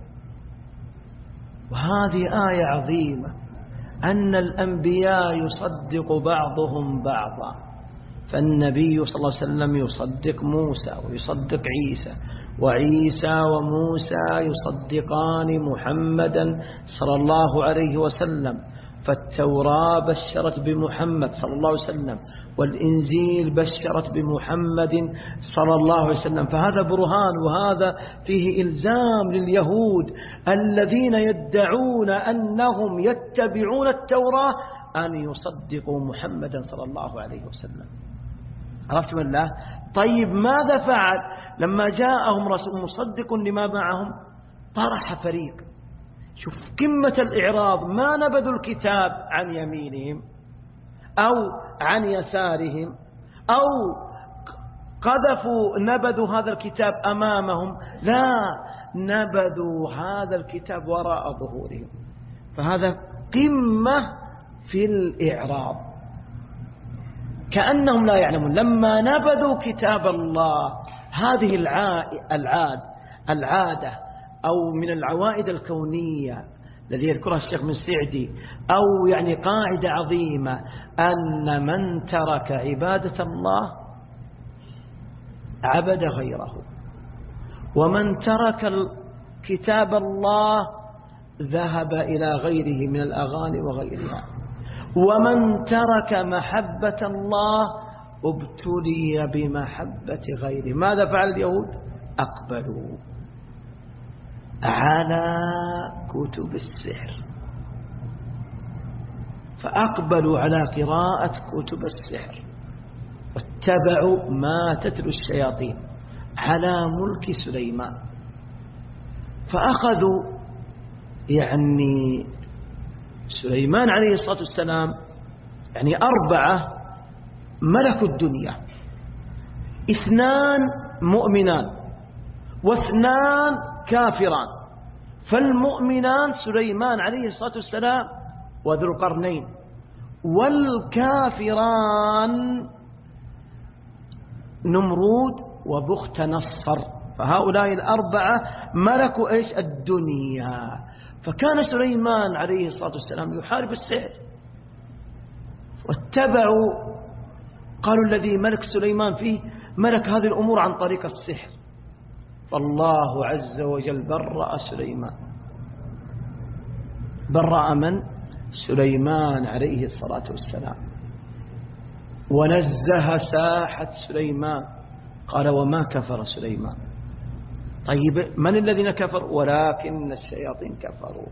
وهذه آية عظيمة أن الأنبياء يصدق بعضهم بعضا. فالنبي صلى الله عليه وسلم يصدق موسى ويصدق عيسى، وعيسى وموسى يصدقان محمدا صلى الله عليه وسلم. فالتوراة بشرت بمحمد صلى الله عليه وسلم، والإنجيل بشرت بمحمد صلى الله عليه وسلم. فهذا برهان، وهذا فيه إلزام لليهود الذين يدعون أنهم يتبعون التوراة أن يصدقوا محمدا صلى الله عليه وسلم. عرفتم الله؟ طيب ماذا فعل لما جاءهم رسول مصدق لما معهم؟ طرح فريق. شوف قمة الإعراض. ما نبذوا الكتاب عن يمينهم أو عن يسارهم أو قذفوا نبذوا هذا الكتاب أمامهم، لا، نبذوا هذا الكتاب وراء ظهورهم. فهذا قمة في الإعراض، كأنهم لا يعلمون. لما نبذوا كتاب الله، هذه العاد العادة أو من العوائد الكونية الذي يذكرها الشيخ من سعدي، أو يعني قاعدة عظيمة، أن من ترك عبادة الله عبد غيره، ومن ترك كتاب الله ذهب إلى غيره من الأغاني وغيرها، ومن ترك محبة الله ابتلي بمحبة غيره. ماذا فعل اليهود؟ أقبلوا على كتب السحر، فأقبلوا على قراءة كتب السحر، واتبعوا ما تتلو الشياطين على ملك سليمان. فأخذوا يعني سليمان عليه الصلاة والسلام يعني أربعة ملك الدنيا، اثنان مؤمنان واثنان كافران. فالمؤمنان سليمان عليه الصلاة والسلام وذو القرنين، والكافران نمرود وبخت نصر. فهؤلاء الأربعة ملكوا إيش؟ الدنيا. فكان سليمان عليه الصلاة والسلام يحارب السحر، واتبعوا قالوا الذي ملك سليمان فيه ملك هذه الأمور عن طريق السحر. فالله عز وجل برأ سليمان، برأ من؟ سليمان عليه الصلاة والسلام، ونزه ساحة سليمان. قال وما كفر سليمان. طيب من الذين كفروا؟ ولكن الشياطين كفروا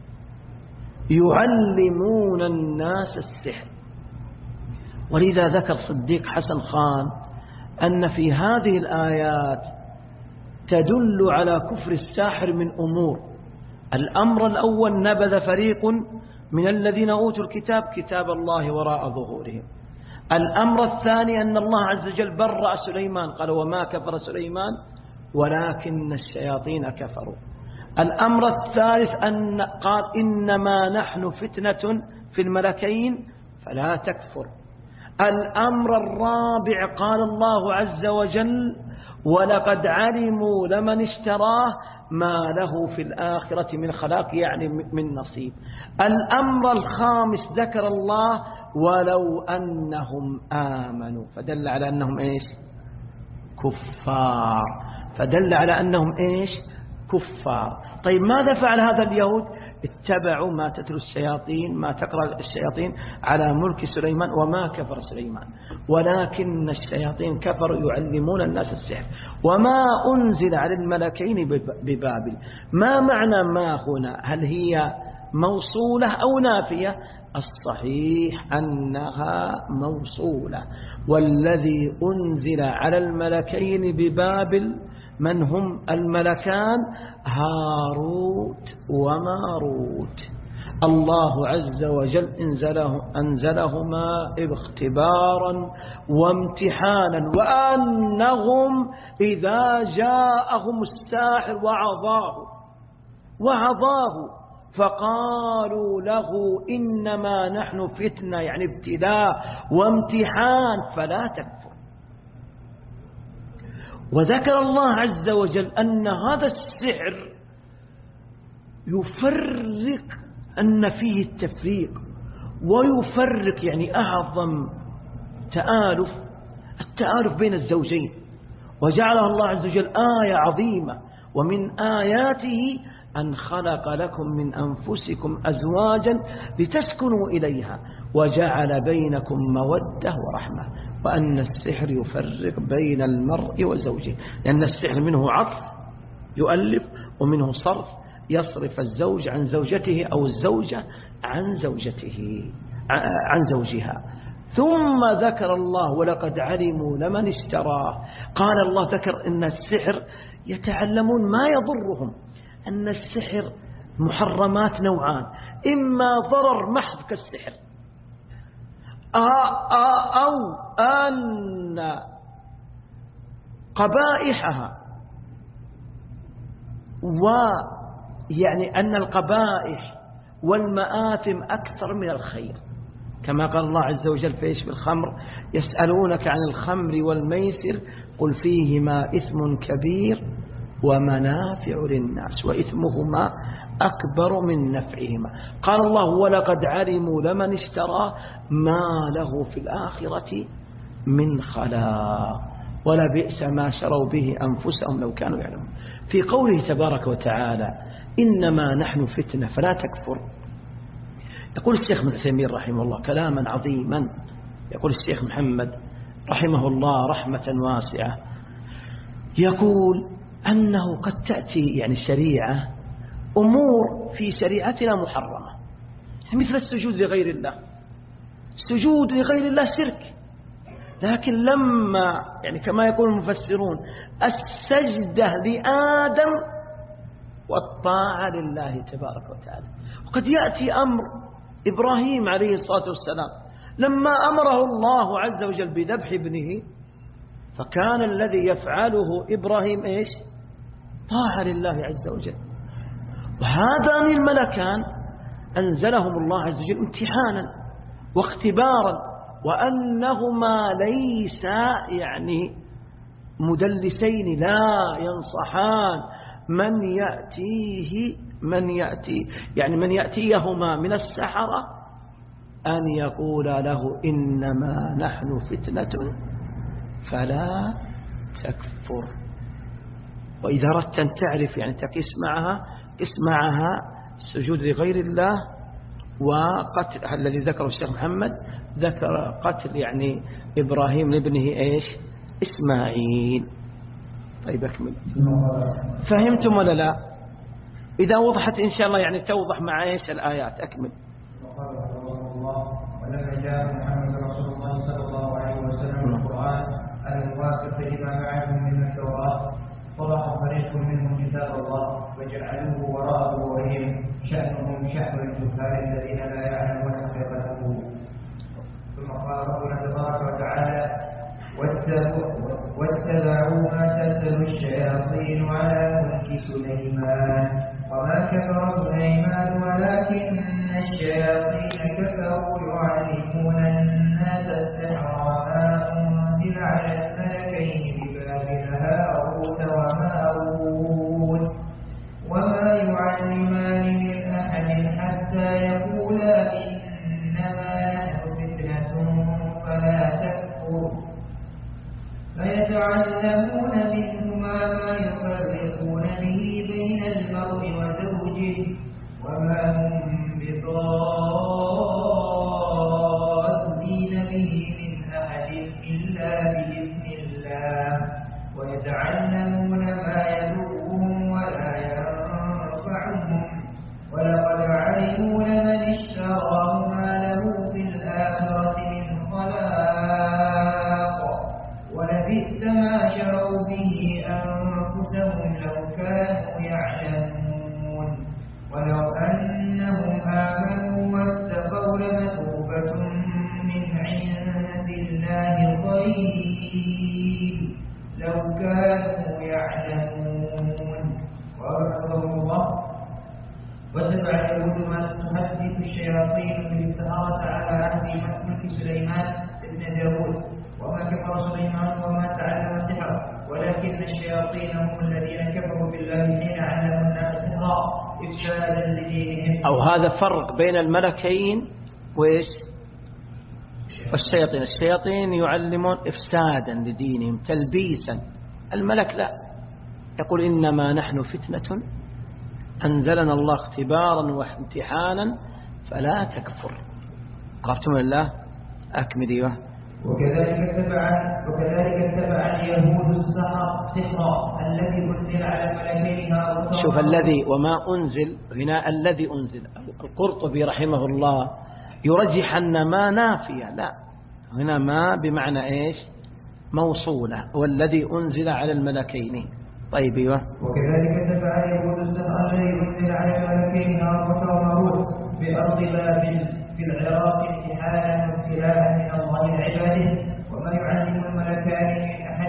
يعلمون الناس السحر. ولذا ذكر صديق حسن خان أن في هذه الآيات تدل على كفر الساحر من أمور. الأمر الأول: نبذ فريق من الذين أوتوا الكتاب كتاب الله وراء ظهورهم. الأمر الثاني أن الله عز وجل برأ سليمان، قال وما كفر سليمان ولكن الشياطين كفروا. الأمر الثالث أن قال إنما نحن فتنة في الملكين فلا تكفر. الأمر الرابع قال الله عز وجل ولقد علموا لمن اشتراه ما له في الآخرة من خلاق، يعني من نصيب. الأمر الخامس ذكر الله ولو أنهم آمنوا، فدل على أنهم إيش؟ كفار. فدل على أنهم إيش؟ كفار. طيب ماذا فعل هذا اليهود؟ اتبعوا ما تتلو الشياطين، ما تقرأ الشياطين على ملك سليمان، وما كفر سليمان ولكن الشياطين كفروا يعلمون الناس السحر وما أنزل على الملكين ببابل. ما معنى ما هنا؟ هل هي موصولة أو نافية؟ الصحيح أنها موصولة. والذي أنزل على الملكين ببابل من هم الملكان؟ هاروت وماروت. الله عز وجل انزله أنزلهما اختبارا وامتحانا، وأنهم إذا جاءهم الساحر وعظاه وعظاه فقالوا له إنما نحن فتنة، يعني ابتلاء وامتحان فلا تكفر. وذكر الله عز وجل أن هذا السحر يفرق، أن فيه التفريق ويفرق، يعني أعظم تآلف التآلف بين الزوجين. وجعلها الله عز وجل آية عظيمة: ومن آياته أن خلق لكم من أنفسكم أزواجا لتسكنوا إليها وجعل بينكم مودة ورحمة. وأن السحر يفرق بين المرء وزوجه، لأن السحر منه عطف يؤلف، ومنه صرف يصرف الزوج عن زوجته أو الزوجة عن زوجته عن زوجها. ثم ذكر الله ولقد علموا لمن اشتراه. قال الله ذكر أن السحر يتعلمون ما يضرهم، أن السحر محرمات نوعان: إما ضرر محض كالسحر، أو أن قبائحها، ويعني أن القبائح والمآثم أكثر من الخير، كما قال الله عز وجل في إيش بالخمر: يسألونك عن الخمر والميسر قل فيهما إثم كبير ومنافع للناس وإثمهما أكبر من نفعهما. قال الله: ولقد علموا لمن اشترى ما له في الآخرة من خلاق ولا بئس ما شروا به أنفسهم لو كانوا يعلمون. في قوله تبارك وتعالى: إنما نحن فتنة فلا تكفر، يقول الشيخ ابن عثيمين رحمه الله كلاما عظيما. يقول الشيخ محمد رحمه الله رحمة واسعة، يقول أنه قد تأتي يعني الشريعة أمور في شريعتنا محرمة، مثل السجود لغير الله. السجود لغير الله شرك، لكن لما يعني كما يقول المفسرون السجدة لآدم والطاعة لله تبارك وتعالى. وقد يأتي أمر إبراهيم عليه الصلاة والسلام لما أمره الله عز وجل بذبح ابنه، فكان الذي يفعله إبراهيم إيش؟ طاعة لله عز وجل. وهذان الملكان أنزلهم الله عز وجل امتحانا واختبارا، وأنهما ليس يعني مدلسين، لا ينصحان من يأتيه من يأتي يعني من يأتيهما من السحرة أن يقول له: إنما نحن فتنة فلا تكفر. وإذا أردت أن تعرف يعني تقيس معها قس معها السجود لغير الله وقتل الذي ذكره الشيخ محمد، ذكر قتل يعني إبراهيم لابنه إيش؟ إسماعيل. طيب أكمل. فهمتم ولا لا؟ إذا وضحت إن شاء الله يعني توضح مع إيش الآيات. أكمل. ولما جاء محمد رسول الله صلى الله عليه وسلم القرآن الموافق لما معهم من التوراة، طرح فريق منهم كتاب الله وجعلوه وراء ظهورهم شأنهم شأن الجهال الذين لا يعلمون حقيقته. ثم قال ربنا تبارك وتعالى: واتبعوا ما تتلو الشياطين على ملك سليمان وما كفر سليمان ولكن الشياطين كفروا يعلمون الناس السحر وما أنزل على الملكين ببابل هاروت وماروت وما يعلمان من أحد حتى يقولا إنما نحن فتنة فلا تكفر فيتعلمون منهما ما يفرقون به بين المرء وزوجه وما هم بضارين به من أحد إلا بإذن الله ويتعلمون ما يضرهم ولا ينفعهم ولقد علموا لمن اشتراه ما له في الآخرة من خلاق ولبئس ما شروا به أنفسهم لو كانوا يعلمون ولو أنهم آمنوا واتقوا لمثوبة من عند الله خير لو كانوا يعلمون. ورحمه الله: واتبع اليهود ما تحدث الشياطين بالسحرة على عهد ملك سليمان ابن داود وما كفر سليمان وما تعلم السحر ولكن الشياطين هم الذين كفروا بالله حين علموا الناس السحر إفسادا لدينهم. أو هذا فرق بين الملكين وإيش؟ والشياطين. الشياطين يعلمون إفسادا لدينهم تلبيسا، الملك لا، يقول إنما نحن فتنة أنزلنا الله اختبارا وامتحانا فلا تكفر. عرفتم الله؟ أكمل. أيوه. وكذلك اتبع وكذلك اتبع اليهود السحر سحرا الذي أنزل على الملكين هاروت. شوف الذي وما أنزل هنا، الذي أنزل. القرطبي رحمه الله يرجح أن ما نافية، لا، هنا ما بمعنى إيش؟ موصولة، والذي أنزل على الملكين. طيب. ايوه. وكذلك اتبع اليهود السحر الذي أنزل على الملكين هاروت وماروت بأرض بابل في العراق امتحانا وابتلاء من الله لعباده وما يعلم الملكان من أحد حتى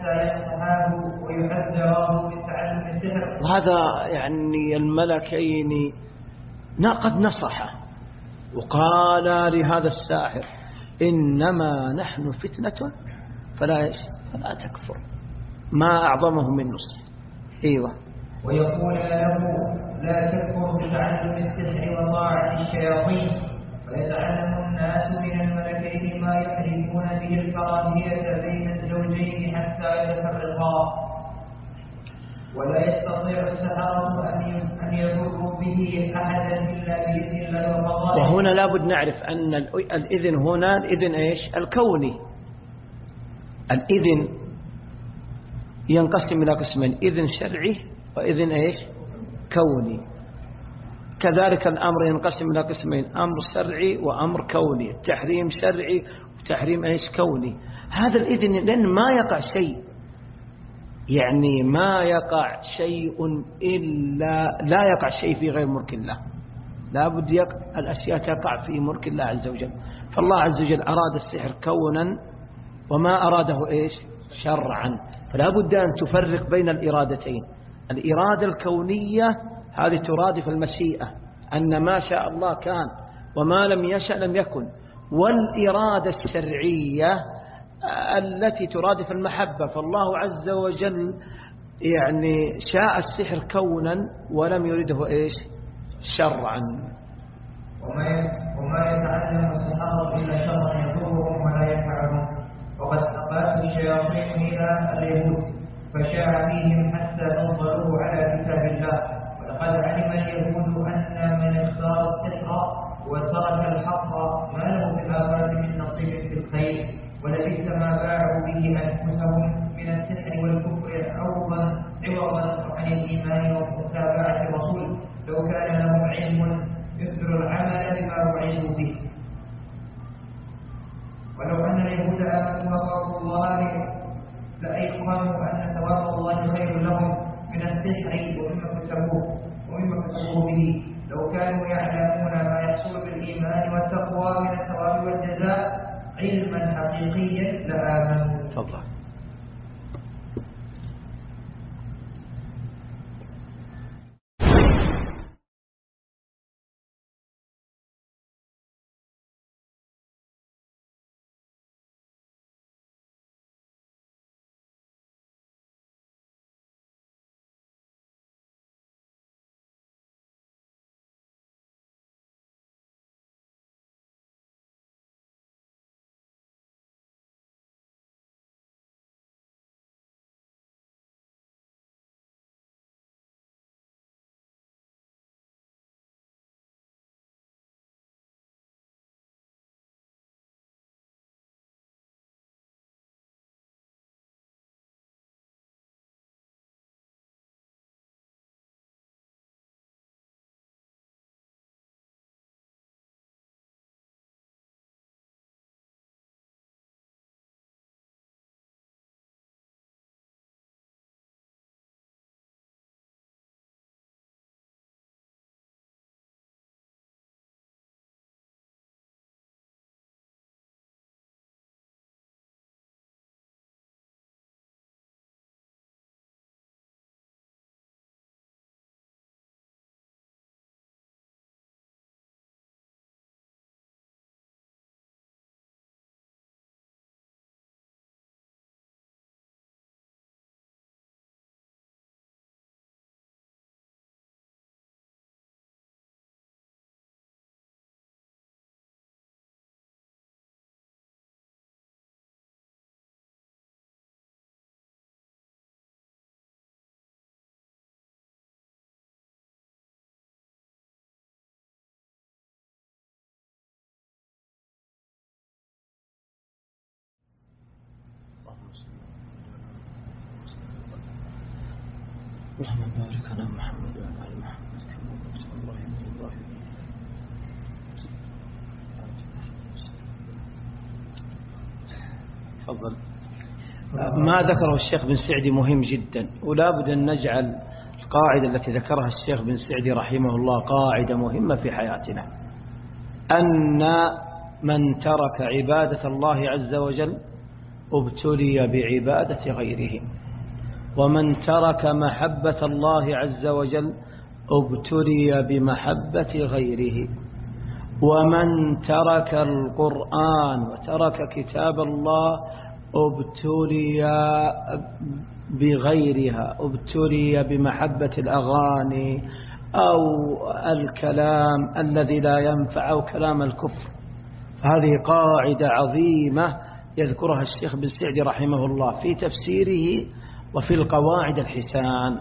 حتى ينصحاه ويحذراه من تعلم السحر. وهذا يعني الملكين قد نصحه وقال لهذا الساحر إنما نحن فتنة فلا فلا تكفر، ما أعظمه من نصح. أيوة. ويقول له لا تكفر بتعلم السحر وطاعة الشياطين، ويتعلم الناس من الملكين ما يحرمون به الكراهية بين الزوجين حتى يتفرقا، ولا يستطيع السحرة أن يضروا به أحدا إلا بإذن الله وقضائه. وهنا لابد نعرف أن الإذن هنا الإذن إيش؟ الكوني. الإذن ينقسم إلى قسمين، إذن شرعي وإذن إيش؟ كوني. كذلك الأمر ينقسم إلى قسمين، أمر شرعي وأمر كوني، التحريم شرعي وتحريم إيش؟ كوني. هذا الإذن لأن ما يقع شيء، يعني ما يقع شيء إلا لا يقع شيء في غير ملك الله، لا بد يقع الأشياء تقع في ملك الله عز وجل. فالله عز وجل أراد السحر كونا وما أراده إيش؟ شرعا. فلا بد أن تفرق بين الإرادتين. الإرادة الكونية هذه ترادف المشيئة، أن ما شاء الله كان وما لم يشأ لم يكن. والإرادة الشرعية التي ترادف المحبة، فالله عز وجل يعني شاء السحر كونا ولم يريده إيش؟ شرعا. وما يتعلم السحرة إلا شرا يضرهم ولا ينفعهم، وقد أقاتوا الشياطين إلى اليهود فشاع فيهم حتى نظروا على كتاب الله. ولقد علم اليهود أن من اختار السحر وترك الحق ما له في الآخرة من نصيب في الخير، ولبئس ما باعوا به أنفسهم من السحر والكفر عوضا عوضا عن الإيمان ومتابعة الرسول، لو كان لهم علم يثر العمل بما وعظوا به. ولو أن اليهود آمنوا وخافوا الله لأيقنوا أن ثواب الله خير لهم من السحر ومما كسبوه ومما كسبوه به، لو كانوا يعلمون ما يحصل بالإيمان والتقوى من الثواب والجزاء علما حقيقيا لآمنوا. تفضل. اللهم بارك على محمد وعلى آل محمد كما باركت على إبراهيم وعلى آل إبراهيم. تفضل. ما ذكره الشيخ بن سعدي مهم جدا، ولا بد أن نجعل القاعدة التي ذكرها الشيخ بن سعدي رحمه الله قاعدة مهمة في حياتنا، أن من ترك عبادة الله عز وجل ابتلي بعبادة غيره، ومن ترك محبة الله عز وجل ابتلي بمحبة غيره، ومن ترك القرآن وترك كتاب الله ابتلي بغيرها، ابتلي بمحبة الأغاني أو الكلام الذي لا ينفع أو كلام الكفر. هذه قاعدة عظيمة يذكرها الشيخ بن سعدي رحمه الله في تفسيره وفي القواعد الحسان.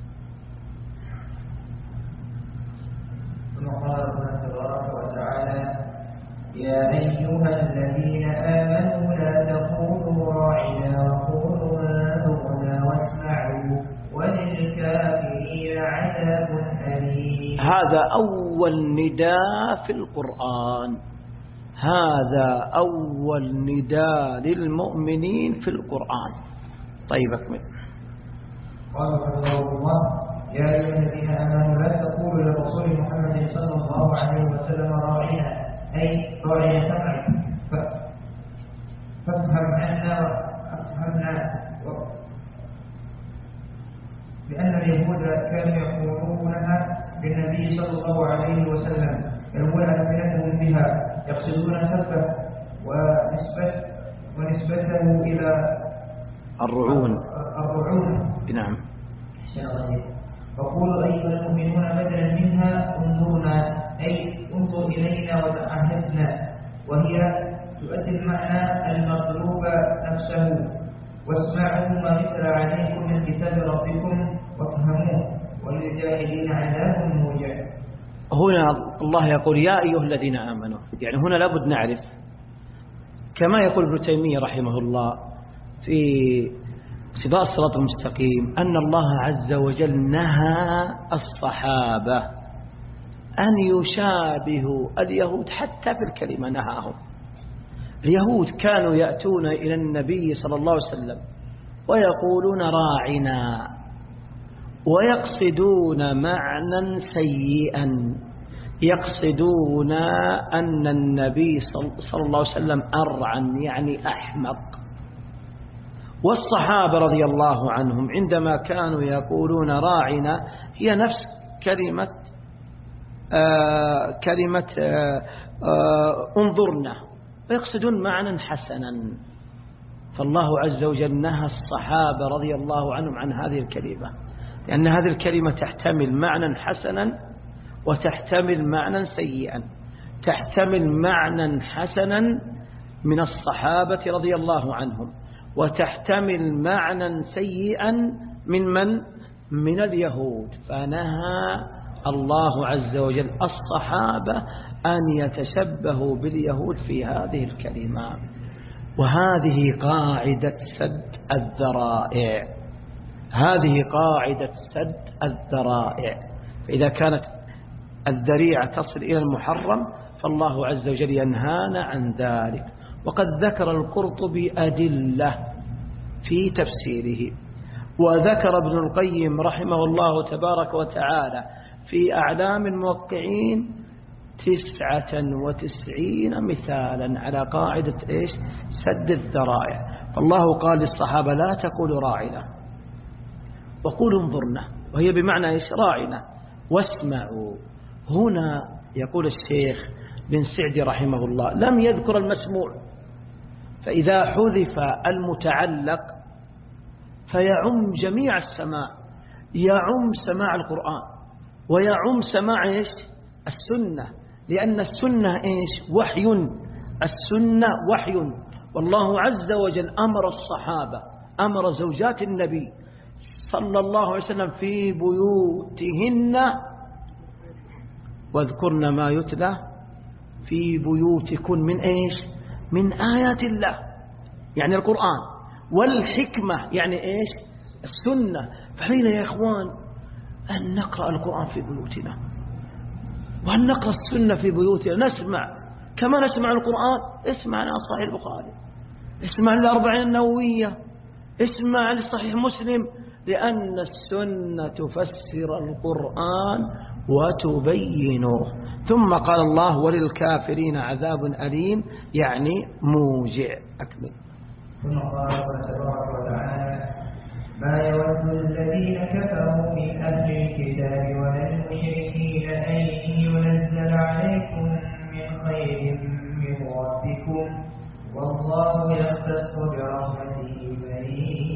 يا أيها الذين آمنوا لا تقولوا راعنا وقولوا انظرنا واسمعوا وللكافرين عذاب أليم. هذا أول نداء في القرآن، هذا أول نداء للمؤمنين في القرآن. طيب أكمل. قال رحمه الله: يا أيها الذين آمنوا لا تقولوا لرسول محمد صلى الله عليه وسلم راعنا، أي راعي سمعك، فافهم عنا وافهمنا، لأن اليهود كانوا يقولونها للنبي صلى الله عليه وسلم، يلوون ألسنتهم بها، يقصدون سبه ونسبته ونسبته إلى الرعون. الرعون. نعم. فقولوا أيها المؤمنون بدلا منها انظرنا، أي انظر إلينا وتعهدنا، وهي تؤدي المعنى المطلوب نفسه. واسمعوا ما يتلى عليكم من كتاب ربكم وافهموه، وللجاهلين عذاب موجع. هنا الله يقول يا أيها الذين آمنوا، يعني هنا لابد نعرف كما يقول ابن تيمية رحمه الله في اقتضاء الصراط المستقيم أن الله عز وجل نهى الصحابة أن يشابهوا اليهود حتى في الكلمة، نهاهم. اليهود كانوا يأتون إلى النبي صلى الله عليه وسلم ويقولون راعنا، ويقصدون معنى سيئا، يقصدون أن النبي صلى الله عليه وسلم أرعن يعني أحمق. والصحابة رضي الله عنهم عندما كانوا يقولون راعنا هي نفس كلمة آه كلمة آه آه انظرنا، ويقصدون معنى حسنا. فالله عز وجل نهى الصحابة رضي الله عنهم عن هذه الكلمة، لأن هذه الكلمة تحتمل معنى حسنا وتحتمل معنى سيئا. تحتمل معنى حسنا من الصحابة رضي الله عنهم، وتحتمل معنى سيئا من من؟ من اليهود. فنهى الله عز وجل الصحابة أن يتشبهوا باليهود في هذه الكلمة. وهذه قاعدة سد الذرائع، هذه قاعدة سد الذرائع. فإذا كانت الذريعة تصل إلى المحرم فالله عز وجل ينهانا عن ذلك. وقد ذكر القرطبي أدلة في تفسيره، وذكر ابن القيم رحمه الله تبارك وتعالى في أعلام الموقعين تسعة وتسعين مثالا على قاعدة إيش؟ سد الذرائع. فالله قال للصحابة لا تقولوا راعنا وقولوا انظرنا، وهي بمعنى إيش؟ راعنا واسمعوا. هنا يقول الشيخ بن سعدي رحمه الله لم يذكر المسموع، فإذا حذف المتعلق فيعم جميع السماع، يعم سماع القرآن ويعم سماع إيش؟ السنة، لأن السنة إيش؟ وحي. السنة وحي. والله عز وجل أمر الصحابة، أمر زوجات النبي صلى الله عليه وسلم في بيوتهن واذكرن ما يتلى في بيوتكن من إيش؟ من آيات الله، يعني القرآن، والحكمة يعني إيش؟ السنة. فحين يا إخوان أن نقرأ القرآن في بيوتنا، وأن نقرأ السنة في بيوتنا، نسمع كما نسمع القرآن. اسمع لصحيح البخاري، اسمع للأربعين النووية، اسمع لصحيح مسلم، لأن السنة تفسر القرآن وتبينه. ثم قال الله وللكافرين عذاب أليم، يعني موجع. أكمل. ثم قال تبارك وتعالى: ما يود الذين كفروا من أهل الكتاب ولا المشركين أن ينزل عليكم من خير من ربكم والله يختص برحمته من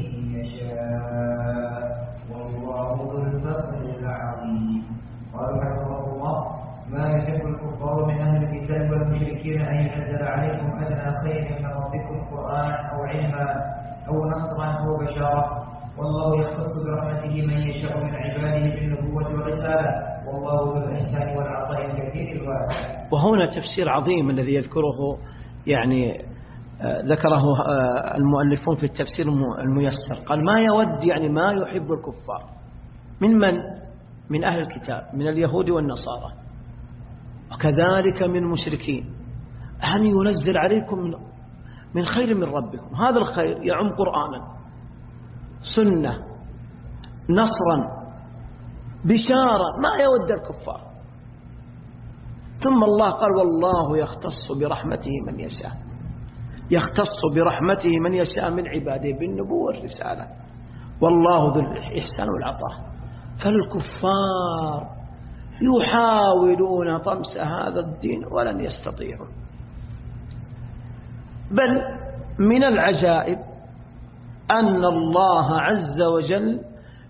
يشاء والله ذو الفضل العظيم. قال رحمه الله: ما يحب الكفار من أهل الكتاب والمشركين أن ينزل عليكم أدنى خير من ربكم قرآنا أو علما أو نصرا أو بشارة والله يختص برحمته من يشاء من عباده بالنبوة والرسالة والله ذو الإحسان والعطاء الكثير الواسع. وهنا تفسير عظيم الذي يذكره يعني ذكره المؤلفون في التفسير الميسر. قال: ما يود يعني ما يحب الكفار من من؟ من أهل الكتاب من اليهود والنصارى وكذلك من المشركين أن ينزل عليكم من من خير من ربكم. هذا الخير يعم قرآنا، سنة، نصرا، بشارة، ما يود الكفار. ثم الله قال: والله يختص برحمته من يشاء، يختص برحمته من يشاء من عباده بالنبوة والرسالة والله ذو الإحسان والعطاء. فالكفار يحاولون طمس هذا الدين ولن يستطيعوا. بل من العجائب أن الله عز وجل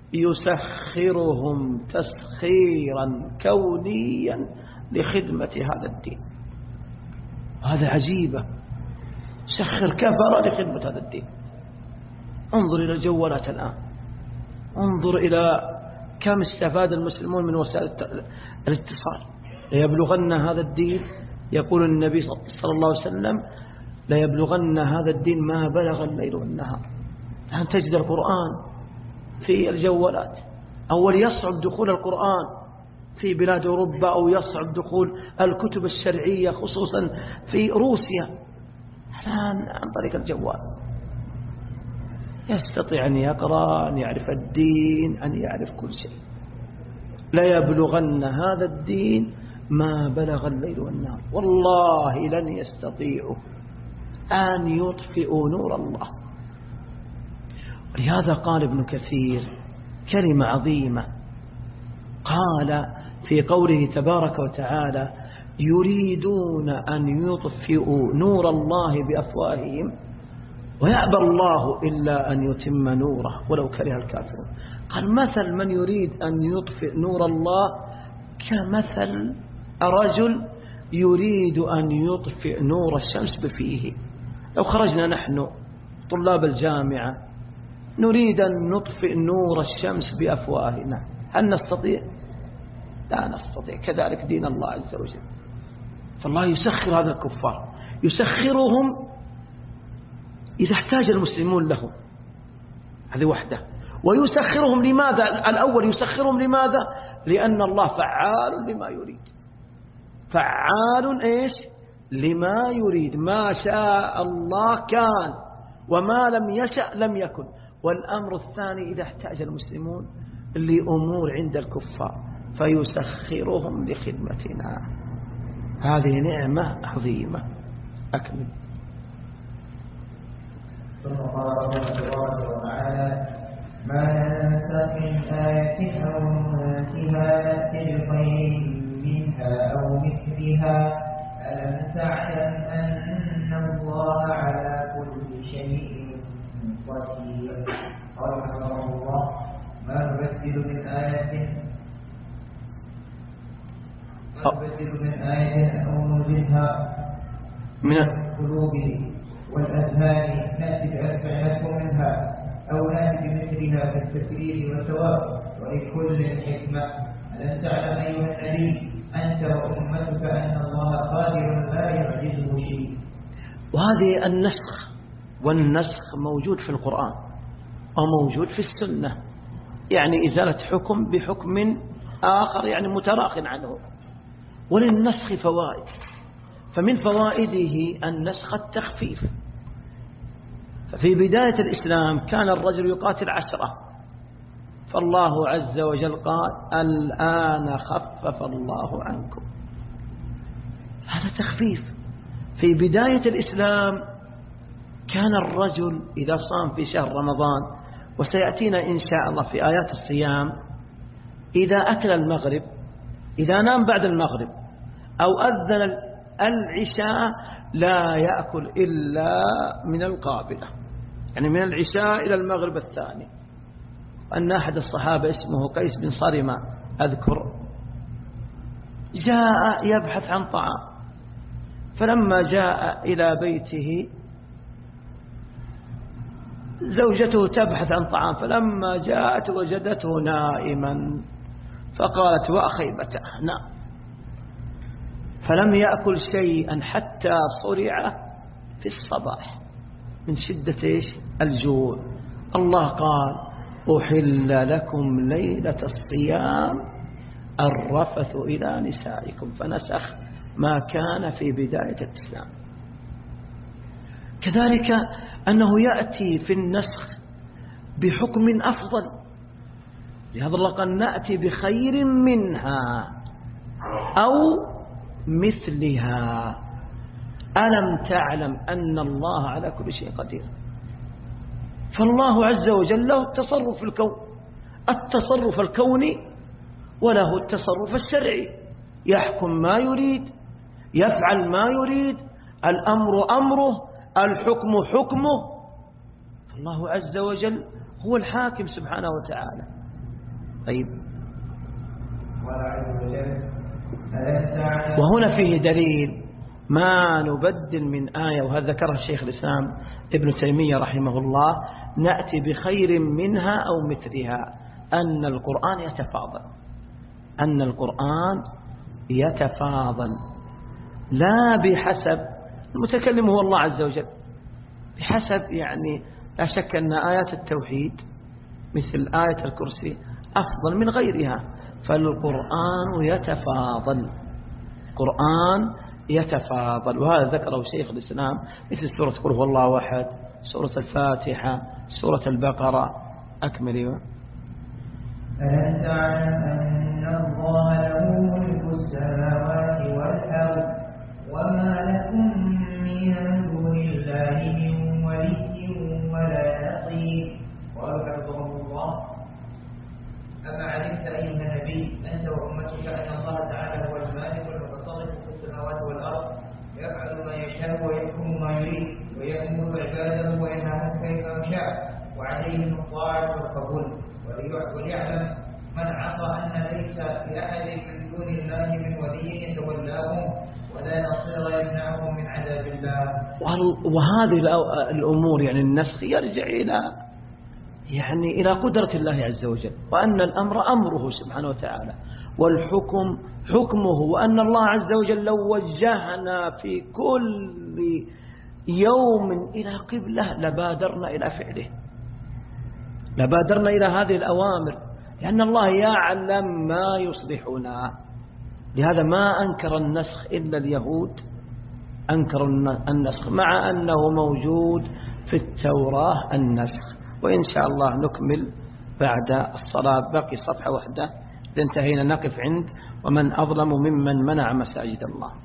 يسخرهم تسخيرا كونيا لخدمة هذا الدين. هذا عجيبة، سخر كفر لخدمة هذا الدين. انظر إلى الجوالات الآن، انظر إلى كم استفاد المسلمون من وسائل الاتصال. ليبلغن هذا الدين، يقول النبي صلى الله عليه وسلم: ليبلغن هذا الدين ما بلغ الليل والنهار. الآن تجد القرآن في الجوالات. أول يصعب دخول القرآن في بلاد أوروبا أو يصعب دخول الكتب الشرعية خصوصا في روسيا، الآن عن طريق الجوال يستطيع أن يقرأ، أن يعرف الدين، أن يعرف كل شيء. لا يبلغن هذا الدين ما بلغ الليل والنهار والله لن يستطيعوا أن يطفئوا نور الله. ولهذا قال ابن كثير كلمة عظيمة، قال في قوله تبارك وتعالى: يريدون أن يطفئوا نور الله بأفواههم ويأبى الله إلا أن يتم نوره ولو كره الكافرون. قال: مثل من يريد أن يطفئ نور الله كمثل رجل يريد أن يطفئ نور الشمس بفيه. لو خرجنا نحن طلاب الجامعة نريد أن نطفئ نور الشمس بأفواهنا، هل نستطيع؟ لا نستطيع. كذلك دين الله عز وجل. فالله يسخر هذا الكفار، يسخرهم إذا احتاج المسلمون لهم، هذه وحده. ويسخرهم لماذا؟ الأول يسخرهم لماذا؟ لأن الله فعال لما يريد. فعال إيش؟ لما يريد. ما شاء الله كان وما لم يشأ لم يكن. والأمر الثاني إذا احتاج المسلمون لأمور عند الكفار فيسخرهم لخدمتنا. هذه نعمة عظيمة. أكمل. ثم قال تبارك وتعالى: ما ننسخ من آية أو ننسها نأتي بخير منها أو مثلها ألم تعلم أن الله على كل شيء قدير. قال رحمه الله: ما نبدل من آية ما نبدل من آية أو ننزلها من القلوب والأذهان نأتي بأربع نسخ منها أو نأتي بمثلها في التفسير والثواب ولكل حكمة. ألم تعلم أيها النبي أنت وأمتك أن الله قادر لا يعجزه شيء. وهذه النسخ والنسخ موجود في القرآن وموجود في السنة، يعني إزالة حكم بحكم آخر يعني متراخٍ عنه. وللنسخ فوائد، فمن فوائده النسخ التخفيف. ففي بداية الإسلام كان الرجل يقاتل عشرة، فالله عز وجل قال: الآن خفف الله عنكم. هذا تخفيف. في بداية الإسلام كان الرجل إذا صام في شهر رمضان، وسيأتينا إن شاء الله في آيات الصيام، إذا أكل المغرب، إذا نام بعد المغرب أو أذن العشاء لا يأكل إلا من القابلة، يعني من العشاء إلى المغرب الثاني. أن أحد الصحابة اسمه قيس بن صرمة أذكر، جاء يبحث عن طعام، فلما جاء إلى بيته زوجته تبحث عن طعام، فلما جاءت وجدته نائما فقالت وأخيبته نام، فلم يأكل شيئا حتى صرع في الصباح من شدة الجوع. الله قال أحل لكم ليلة الصيام الرفث إلى نسائكم، فنسخ ما كان في بداية الإسلام. كذلك أنه يأتي في النسخ بحكم أفضل، لهذا الله قال نأتي بخير منها أو مثلها ألم تعلم أن الله على كل شيء قدير. فالله عز وجل له التصرف في الكون، التصرف الكوني وله التصرف الشرعي، يحكم ما يريد، يفعل ما يريد، الأمر أمره، الحكم حكمه. الله عز وجل هو الحاكم سبحانه وتعالى. طيب، وهنا فيه دليل ما نبدل من آية، وهذا ذكره الشيخ الإسلام ابن تيمية رحمه الله، نأتي بخير منها أو مثلها، أن القرآن يتفاضل، أن القرآن يتفاضل لا بحسب المتكلم هو الله عز وجل، بحسب يعني لا شك أن آيات التوحيد مثل آية الكرسي أفضل من غيرها، فالقرآن يتفاضل، القرآن يتفاضل. وهذا ذكره شيخ الإسلام مثل سورة قل هو الله أحد، سورة الفاتحة، سورة البقرة. أكمل. ألم تعلم أن الله له ملك السماوات والأرض وما لكم من دون الله من ولي ولا نصير. قالوا حفظهم الله. أما علمت أيها النبي أنت وأمتك أن الله تعالى هو المالك المتصرف في السماوات والأرض، يفعل ما يشاء ويحكم ما يريد، ويأمر عباده وينهاهم كيف شاء، وعليهم الطاعة والقبول. وليعلم من عصى أن ليس لأحد من دون الله من ولي يتولاهم ولا نصير يمنعهم من عذاب الله. وهذه الأمور يعني النسخ يرجع إلى يعني إلى قدرة الله عز وجل، وأن الأمر أمره سبحانه وتعالى، والحكم حكمه، وأن الله عز وجل لو وجهنا في كل يوم إلى قبلة لبادرنا إلى فعله، لبادرنا إلى هذه الأوامر، لأن الله يعلم ما يصلحنا. لهذا ما أنكر النسخ إلا اليهود، أنكر النسخ مع أنه موجود في التوراة النسخ. وإن شاء الله نكمل بعد الصلاة، باقي صفحة واحدة، إذا انتهينا نقف عند ومن أظلم ممن منع مساجد الله.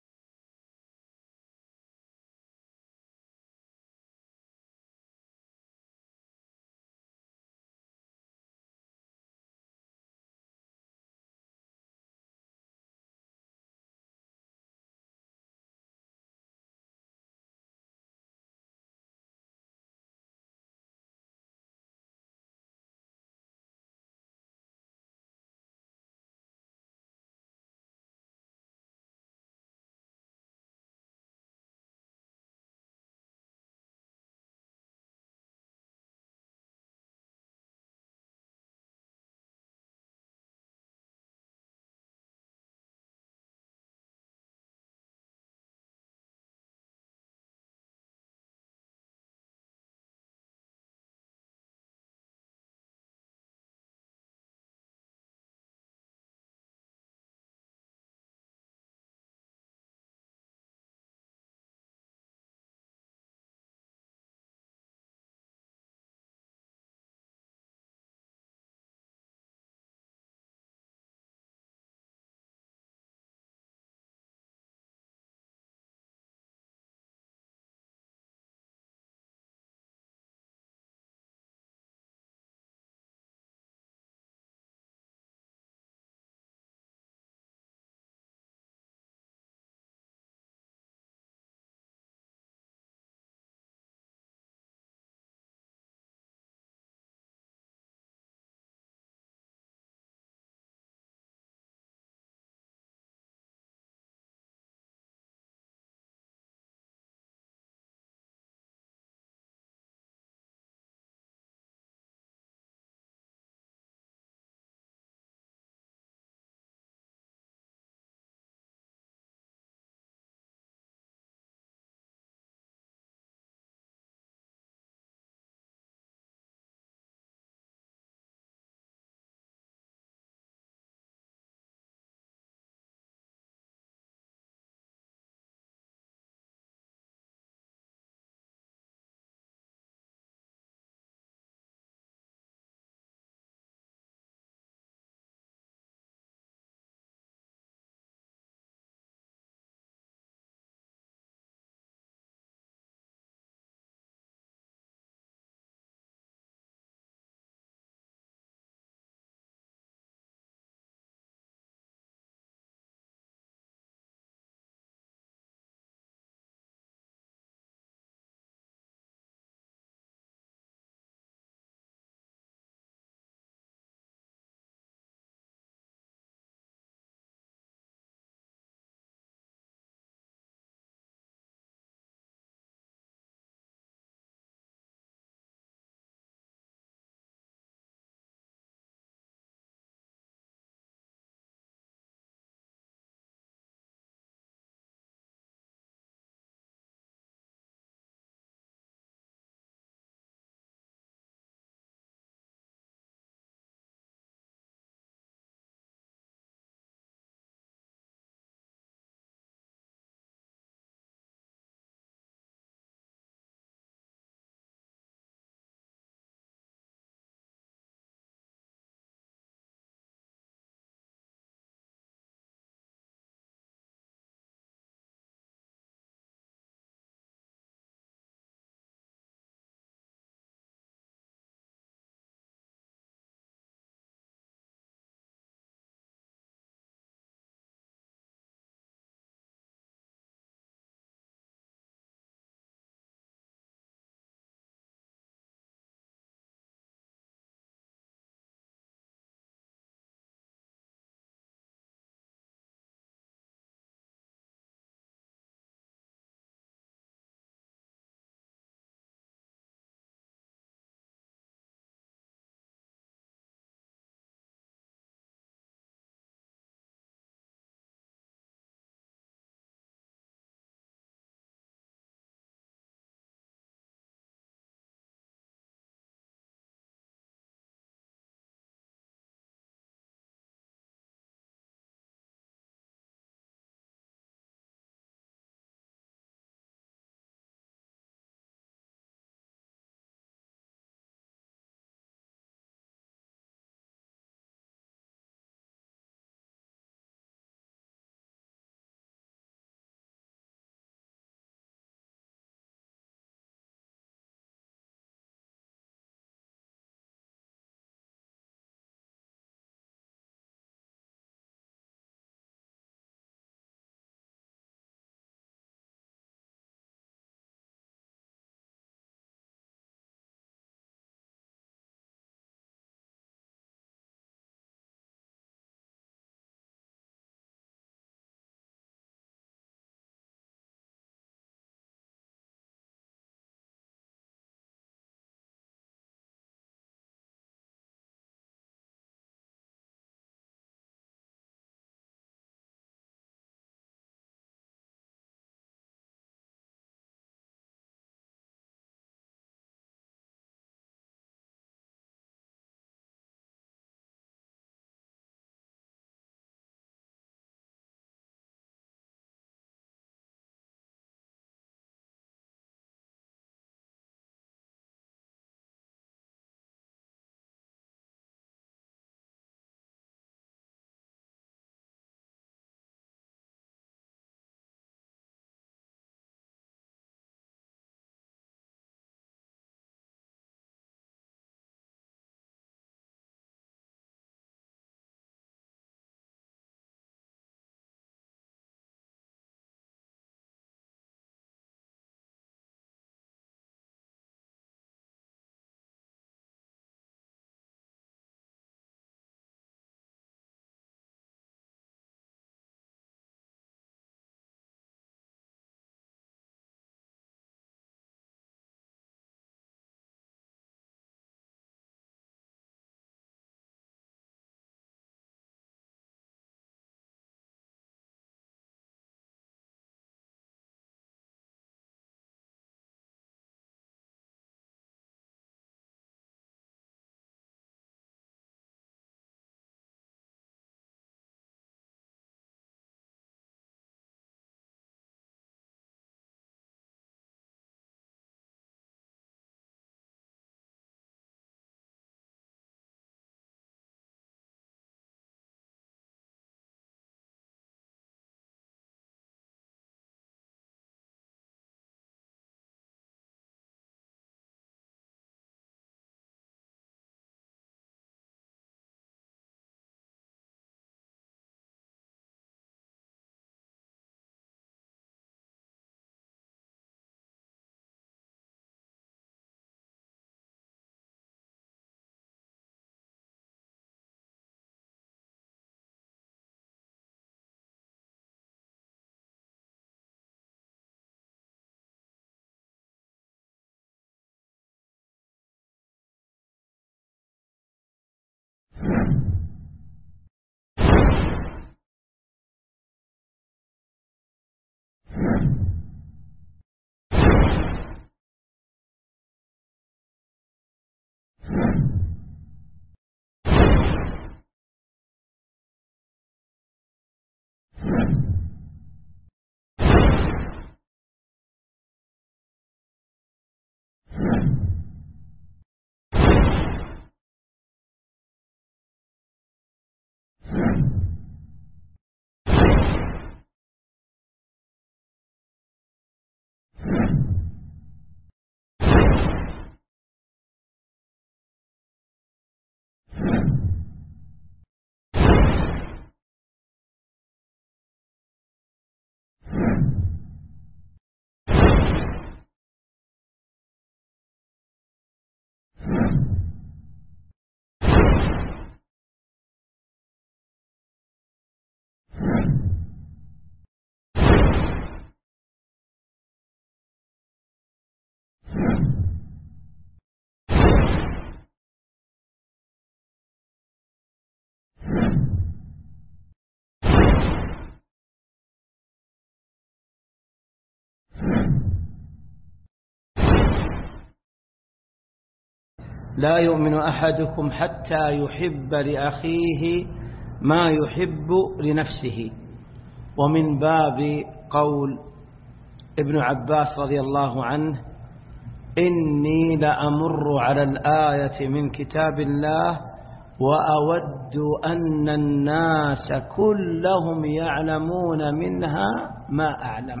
لا يؤمن أحدكم حتى يحب لأخيه ما يحب لنفسه. ومن باب قول ابن عباس رضي الله عنه: إني لأمر على الآية من كتاب الله وأود أن الناس كلهم يعلمون منها ما أعلم.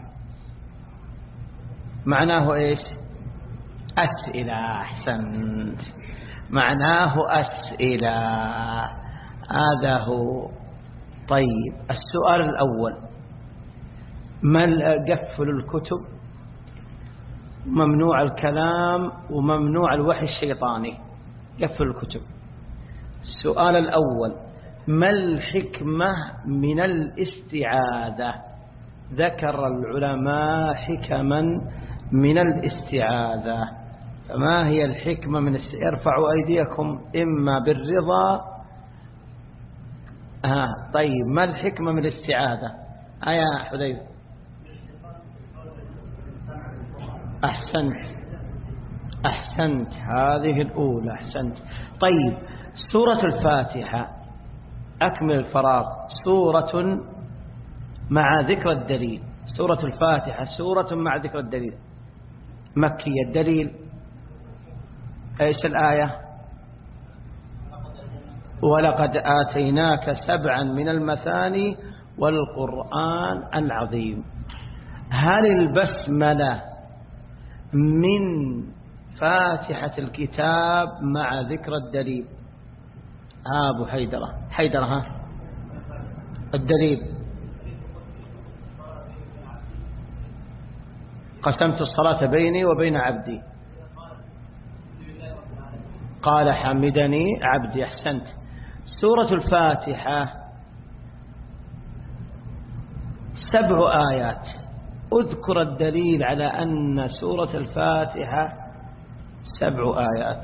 معناه إيش؟ أسئلة. أحسنت، معناه أسئلة، هذا هو. طيب، السؤال الأول: ما قفل الكتب؟ ممنوع الكلام وممنوع الوحي الشيطاني. قفل الكتب. السؤال الأول: ما الحكمة من الاستعاذة؟ ذكر العلماء حكما من الاستعاذة، فما هي الحكمة من الاستعاذة؟ ارفعوا أيديكم إما بالرضا. آه. طيب، ما الحكمة من الاستعاذة؟ آية حذيفة. أحسنت أحسنت، هذه الأولى. أحسنت. طيب، سورة الفاتحة، أكمل الفراغ، سورة مع ذكر الدليل. سورة الفاتحة سورة مع ذكر الدليل، مكية. الدليل ايش الآية؟ ولقد آتيناك سبعا من المثاني والقرآن العظيم. هل البسملة من فاتحة الكتاب مع ذكر الدليل؟ ها أبو حيدرة حيدرة ها الدليل: قسمت الصلاة بيني وبين عبدي قال حمدني عبدي. أحسنت. سورة الفاتحة سبع آيات. أذكر الدليل على أن سورة الفاتحة سبع آيات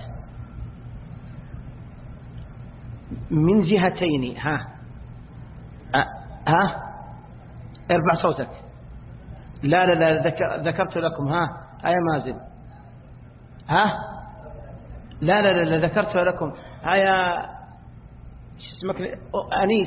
من جهتين. ها أه. ها ارفع صوتك. لا لا لا ذكرت لكم. ها آية مازل. ها لا لا لا ذكرت لكم. آية شو اسمك؟ أنيس.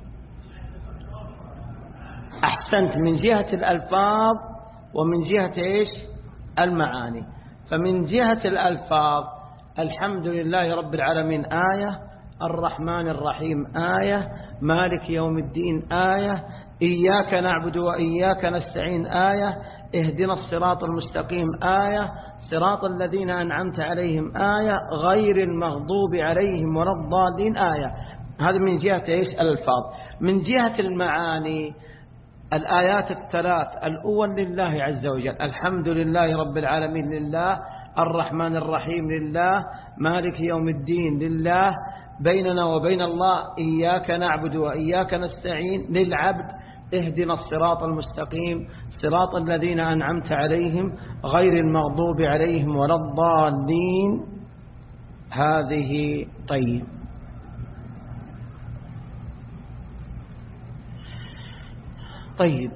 أحسنت. من جهة الألفاظ ومن جهة إيش؟ المعاني. فمن جهة الألفاظ: الحمد لله رب العالمين آية، الرحمن الرحيم آية، مالك يوم الدين آية، إياك نعبد وإياك نستعين آية، اهدنا الصراط المستقيم آية، صراط الذين أنعمت عليهم آية، غير المغضوب عليهم ولا الضالين آية. هذا من جهة إيش؟ الألفاظ. من جهة المعاني: الآيات الثلاث الأول لله عز وجل: الحمد لله رب العالمين لله، الرحمن الرحيم لله، مالك يوم الدين لله، بيننا وبين الله إياك نعبد وإياك نستعين للعبد، اهدنا الصراط المستقيم صراط الذين أنعمت عليهم غير المغضوب عليهم ولا الضالين. هذه. طيب، طيب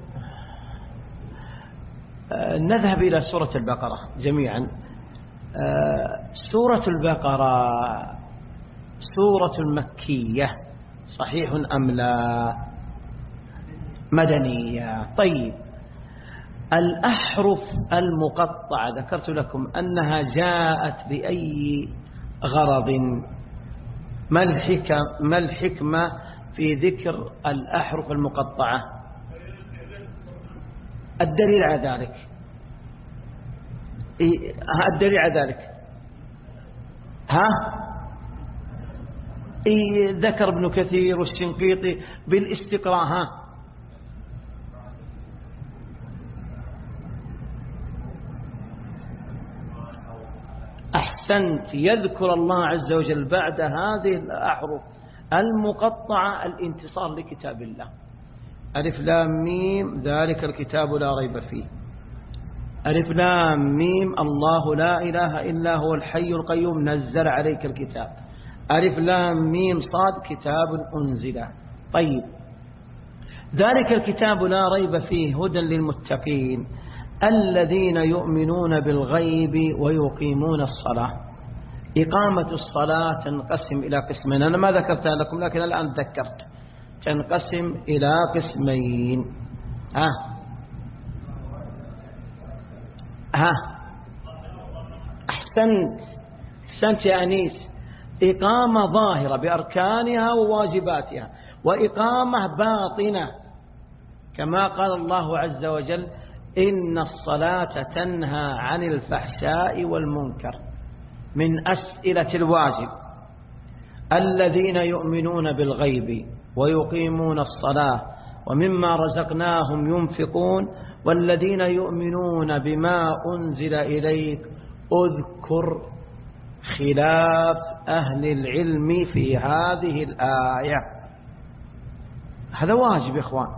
آه نذهب إلى سورة البقرة جميعا. آه سورة البقرة سورة مكية صحيح أم لا؟ مدنية. طيب، الأحرف المقطعة ذكرت لكم أنها جاءت بأي غرض؟ ما الحكم ما الحكمة في ذكر الأحرف المقطعة؟ الدليل على ذلك: إيه الدليل على ذلك؟ ها إيه ذكر ابن كثير والشنقيطي بالاستقراء. ها أحسنت. يذكر الله عز وجل بعد هذه الأحرف المقطعة الانتصار لكتاب الله. ألف لام ميم ذلك الكتاب لا ريب فيه. ألف لام ميم الله لا إله إلا هو الحي القيوم نزل عليك الكتاب. ألف لام ميم صاد كتاب أنزل. طيب ذلك الكتاب لا ريب فيه هدى للمتقين الذين يؤمنون بالغيب ويقيمون الصلاة. إقامة الصلاة تنقسم إلى قسمين، أنا ما ذكرتها لكم لكن الآن ذكرت، تنقسم إلى قسمين. ها ها أحسنت أحسنت يا أنيس. إقامة ظاهرة بأركانها وواجباتها، وإقامة باطنة كما قال الله عز وجل إن الصلاة تنهى عن الفحشاء والمنكر. من أسئلة الواجب الذين يؤمنون بالغيب ويقيمون الصلاة ومما رزقناهم ينفقون والذين يؤمنون بما أنزل إليك اذكر خلاف أهل العلم في هذه الآية. هذا واجب يا إخوان.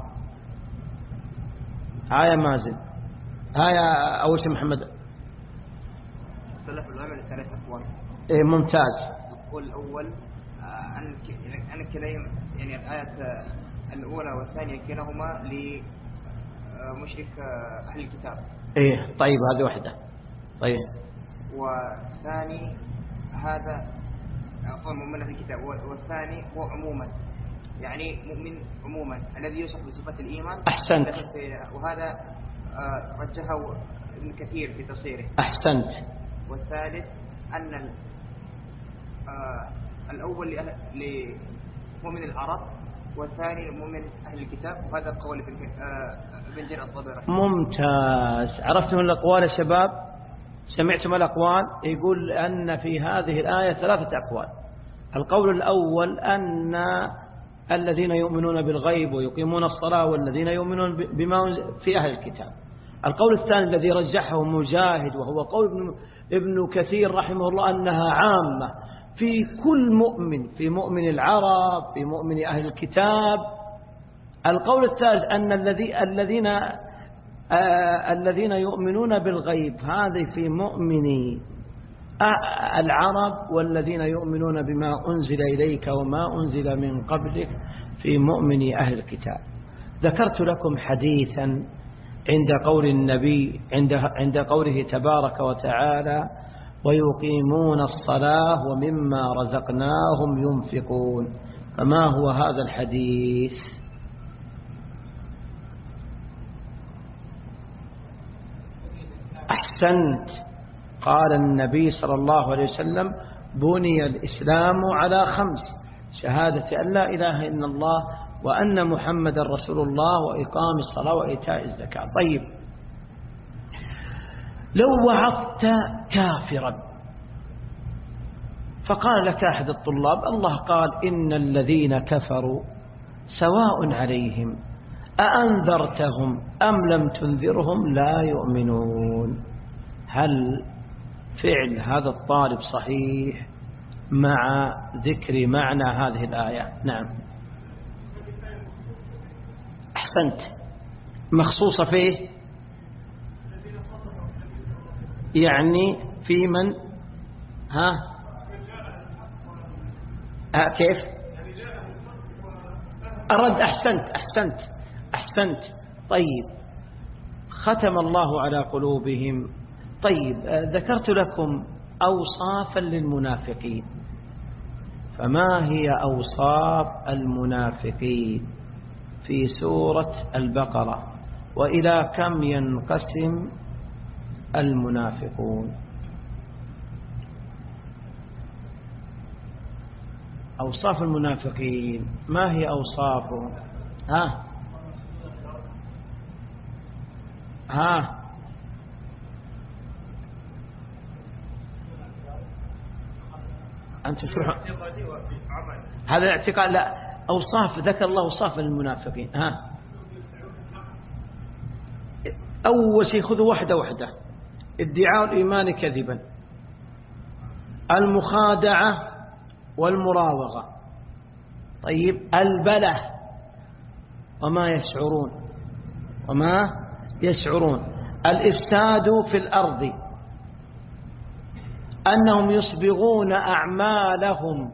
آية مازن آية أول شيء محمد اختلف العلماء لثلاث أقوال. إيه ممتاز. القول الأول أن أن كلام يعني الآية الأولى والثانية كلاهما لمشرك أهل الكتاب. إيه طيب هذه واحدة. طيب والثاني هذا قول مؤمن أهل الكتاب، والثاني هو عموما يعني مؤمن عموما الذي يوصف بصفة الإيمان. أحسنت. وهذا رجحه ابن كثير في تفسيره. أحسنت. والثالث أن الأول لمؤمن العرب والثاني لمؤمن أهل الكتاب، وهذا قول ابن جرير الطبري. ممتاز. عرفتم الأقوال يا شباب؟ سمعتم الأقوال؟ يقول أن في هذه الآية ثلاثة أقوال. القول الأول أن الذين يؤمنون بالغيب ويقيمون الصلاة والذين يؤمنون بما في أهل الكتاب. القول الثاني الذي رجحه مجاهد وهو قول ابن, ابن كثير رحمه الله أنها عامة في كل مؤمن، في مؤمن العرب، في مؤمن أهل الكتاب. القول الثالث أن الذي الذين آه الذين يؤمنون بالغيب هذه في مؤمن العرب، والذين يؤمنون بما أنزل إليك وما أنزل من قبلك في مؤمن أهل الكتاب. ذكرت لكم حديثا عند قول النبي عند عند قوله تبارك وتعالى ويقيمون الصلاة ومما رزقناهم ينفقون. فما هو هذا الحديث؟ أحسنت. قال النبي صلى الله عليه وسلم بني الإسلام على خمس: شهادة أن لا إله إلا الله وأن محمد رسول الله وإقام الصلاة وإيتاء الزكاة. طيب لو وعظت كافرا فقال لك أحد الطلاب الله قال إن الذين كفروا سواء عليهم أأنذرتهم أم لم تنذرهم لا يؤمنون، هل فعل هذا الطالب صحيح مع ذكر معنى هذه الآية؟ نعم. أحسنت. مخصوصة فيه يعني في من ها ها كيف أرد. أحسنت أحسنت أحسنت. طيب ختم الله على قلوبهم. طيب ذكرت لكم أوصافا للمنافقين، فما هي أوصاف المنافقين في سورة البقرة؟ وإلى كم ينقسم المنافقون؟ أوصاف المنافقين ما هي أوصافهم؟ ها ها أنتم تشرحون هذا الاعتقاد. لا، أوصاف ذكر الله أوصاف للمنافقين. ها أول شيء خذوا واحدة واحدة. ادعاء الإيمان كذبا، المخادعة والمراوغة، طيب البلة وما يشعرون وما يشعرون، الإفساد في الأرض، أنهم يصبغون أعمالهم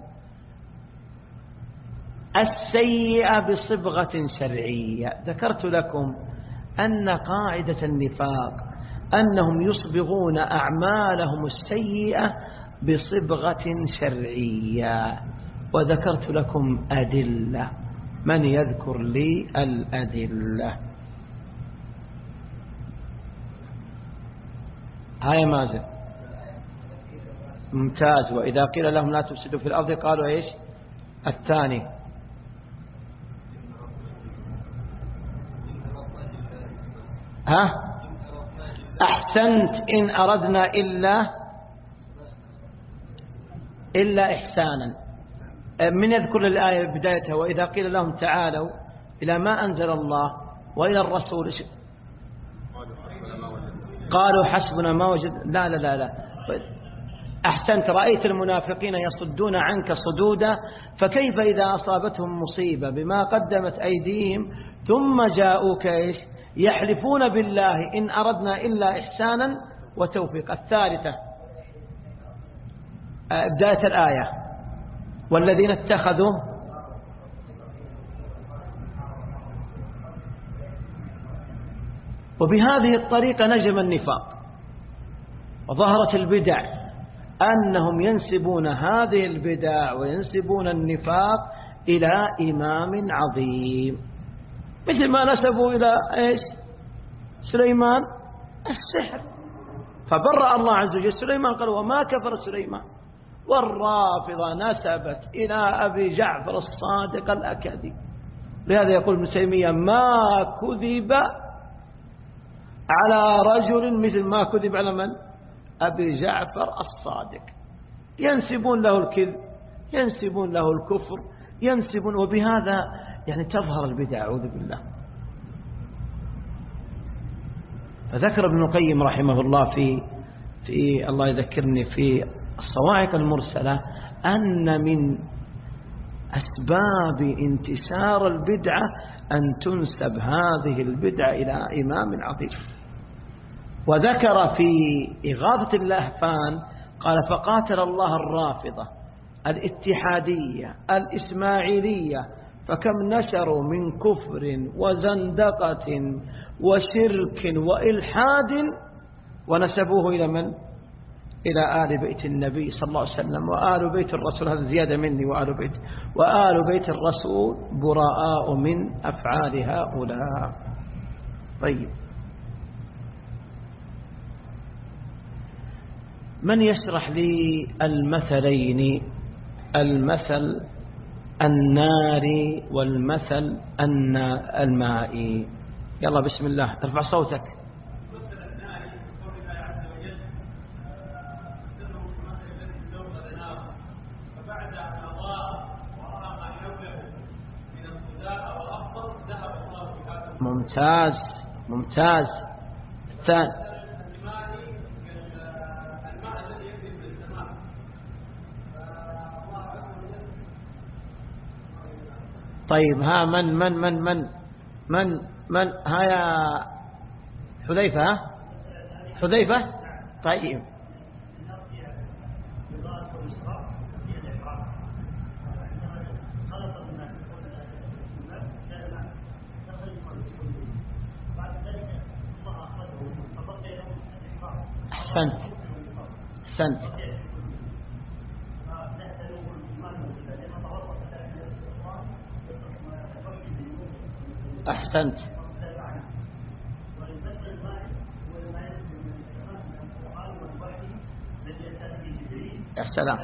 السيئة بصبغة شرعية. ذكرت لكم أن قاعدة النفاق أنهم يصبغون أعمالهم السيئة بصبغة شرعية، وذكرت لكم أدلة. من يذكر لي الأدلة؟ هاي مازن ممتاز. وإذا قيل لهم لا تفسدوا في الأرض قالوا إيش؟ الثاني ها أحسنت، إن أردنا إلا إلا إحسانا. من يذكر الآية بدايتها؟ وإذا قيل لهم تعالوا إلى ما أنزل الله وإلى الرسول قالوا حسبنا ما وجد. لا لا لا لا أحسنت. رأيت المنافقين يصدون عنك صدودا، فكيف إذا أصابتهم مصيبة بما قدمت أيديهم ثم جاءوك إيش؟ يحلفون بالله إن أردنا إلا إحسانا وتوفيق. الثالثة بداية الآية والذين اتخذوا وبهذه الطريقة نجم النفاق وظهرت البدع، أنهم ينسبون هذه البدع وينسبون النفاق إلى إمام عظيم، مثل ما نسبوا إلى إيش؟ سليمان السحر، فبرأ الله عز وجل سليمان، قال وما كفر سليمان. والرافضة نسبت إلى أبي جعفر الصادق الأكدي. لهذا يقول ابن تيمية ما كذب على رجل مثل ما كذب على من؟ أبي جعفر الصادق. ينسبون له الكذب، ينسبون له الكفر، ينسبون، وبهذا يعني تظهر البدع. أعوذ بالله. فذكر ابن القيم رحمه الله في في الله يذكرني في الصواعق المرسلة أن من أسباب انتشار البدعة أن تنسب هذه البدعة إلى إمام عظيم. وذكر في إغاثة اللهفان قال فقاتل الله الرافضة الاتحادية الإسماعيلية فكم نشروا من كفر وزندقة وشرك وإلحاد ونسبوه إلى من؟ إلى آل بيت النبي صلى الله عليه وسلم. وآل بيت الرسول، هذا زيادة مني، وآل بيت وآل بيت الرسول براء من أفعال هؤلاء. طيب، من يشرح لي المثلين، المثل الناري والمثل المائي؟ يلا بسم الله، ارفع صوتك. ممتاز ممتاز. الثاني طيب، ها من من من من من من ها يا حذيفة؟ ها حذيفة. طيب أحسنت أحسنت أحسنت. يا سلام.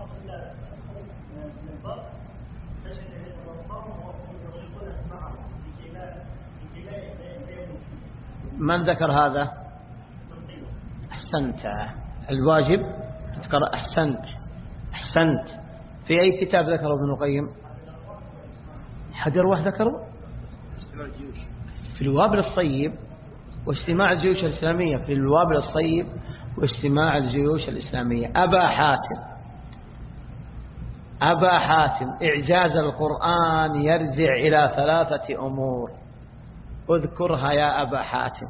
من ذكر هذا؟ أحسنت. الواجب تقرأ أحسنت أحسنت. في أي كتاب ذكره ابن القيم؟ حجر واحد ذكره في الوابل الصيب واجتماع الجيوش الإسلامية، في الوابل الصيب واجتماع الجيوش الإسلامية. أبا حاتم أبا حاتم إعجاز القرآن يرجع إلى ثلاثة أمور، اذكرها يا أبا حاتم.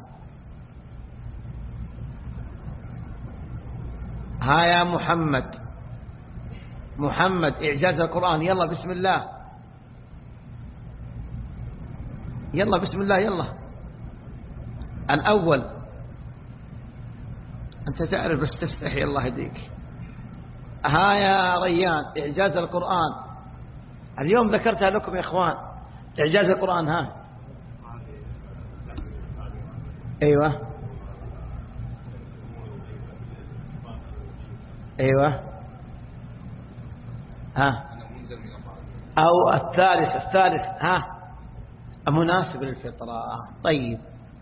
ها يا محمد محمد إعجاز القرآن، يلا بسم الله، يلا بسم الله يلا. الأول أنت تعرف بس تستحي، الله يهديك. ها يا ريان إعجاز القرآن، اليوم ذكرتها لكم يا إخوان. إعجاز القرآن ها. أيوة أيوة ها. أو الثالث الثالث ها مناسب للفطرة. طيب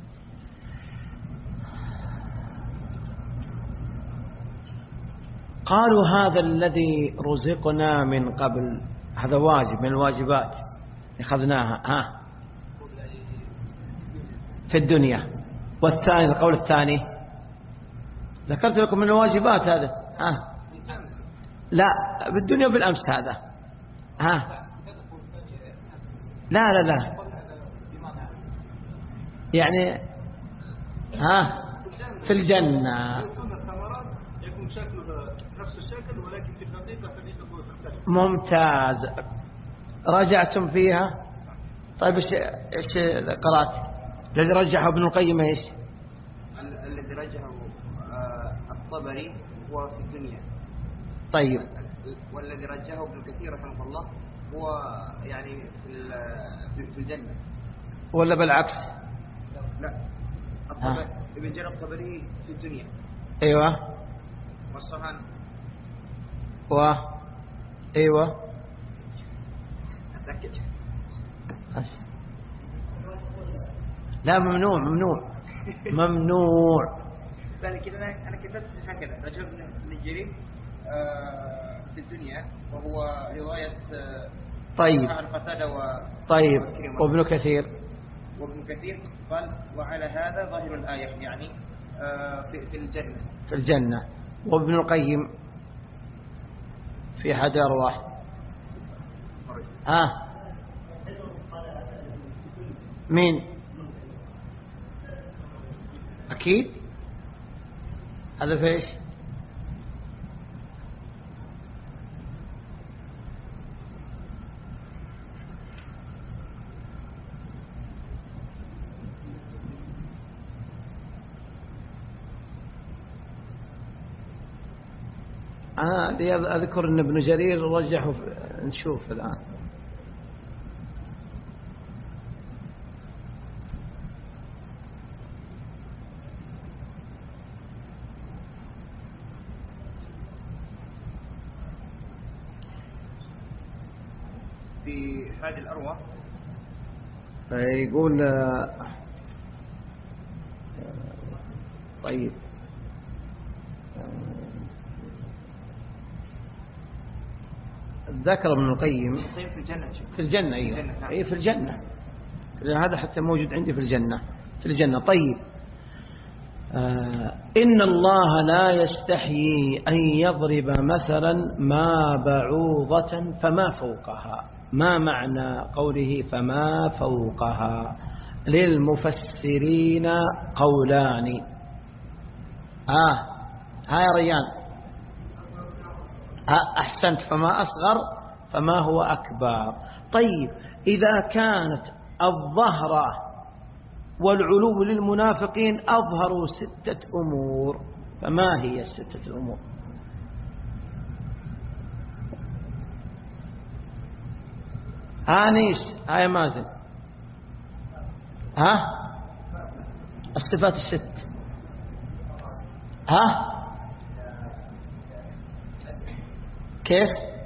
قالوا هذا الذي رزقنا من قبل، هذا واجب من الواجبات أخذناها ها في الدنيا. والثاني القول الثاني ذكرت لكم من الواجبات هذا ها. لا بالدنيا بالأمس هذا ها. لا لا لا يعني ها في الجنة ممتاز. رجعتم فيها. طيب ايش ايش قرأت؟ الذي رجحه ابن القيم ايش؟ الذي رجحه الطبري هو في الدنيا. طيب والذي رجحه ابن كثير رحمه الله هو يعني في في الجنة ولا بالعكس؟ لا الطبري ابن جرير الطبري في الدنيا. ايوه والصحان و ايوه اتاكد. لا ممنوع ممنوع ممنوع. ثاني كذا انا كتبت هكذا رجل بن جرير في الدنيا وهو رواية طيب عن قتادة و طيب وابن كثير وابن كثير قال وعلى هذا ظاهر الآية يعني في في الجنة في الجنة. وابن القيم في حد أرواح ها آه. مين أكيد هذا فيش أنا أذكر أن ابن جرير رجحه. نشوف الآن في هذه الأروى يقول طيب ذكر ابن القيم في الجنة في الجنة أيوة أي في الجنة. هذا حتى موجود عندي في الجنة في الجنة. طيب آه إن الله لا يستحيي أن يضرب مثلا ما بعوضة فما فوقها. ما معنى قوله فما فوقها؟ للمفسرين قولان. آه ها يا ريان آه أحسنت. فما أصغر فما هو أكبر. طيب إذا كانت الظهر والعلو للمنافقين أظهروا ستة أمور، فما هي الستة الأمور؟ هانيس هاي مازن ها الصفات الست كيف؟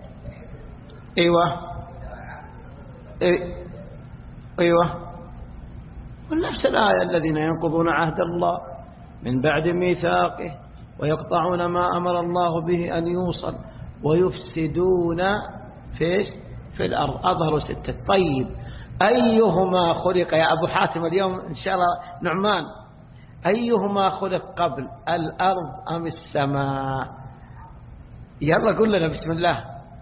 ايوه إيه؟ ايوه ونفس الآية الذين ينقضون عهد الله من بعد ميثاقه ويقطعون ما أمر الله به أن يوصل ويفسدون فيش في الأرض. أظهروا ستة. طيب أيهما خلق يا أبو حاتم اليوم إن شاء الله نعمان، أيهما خلق قبل الأرض أم السماء؟ يلا قل لنا بسم الله.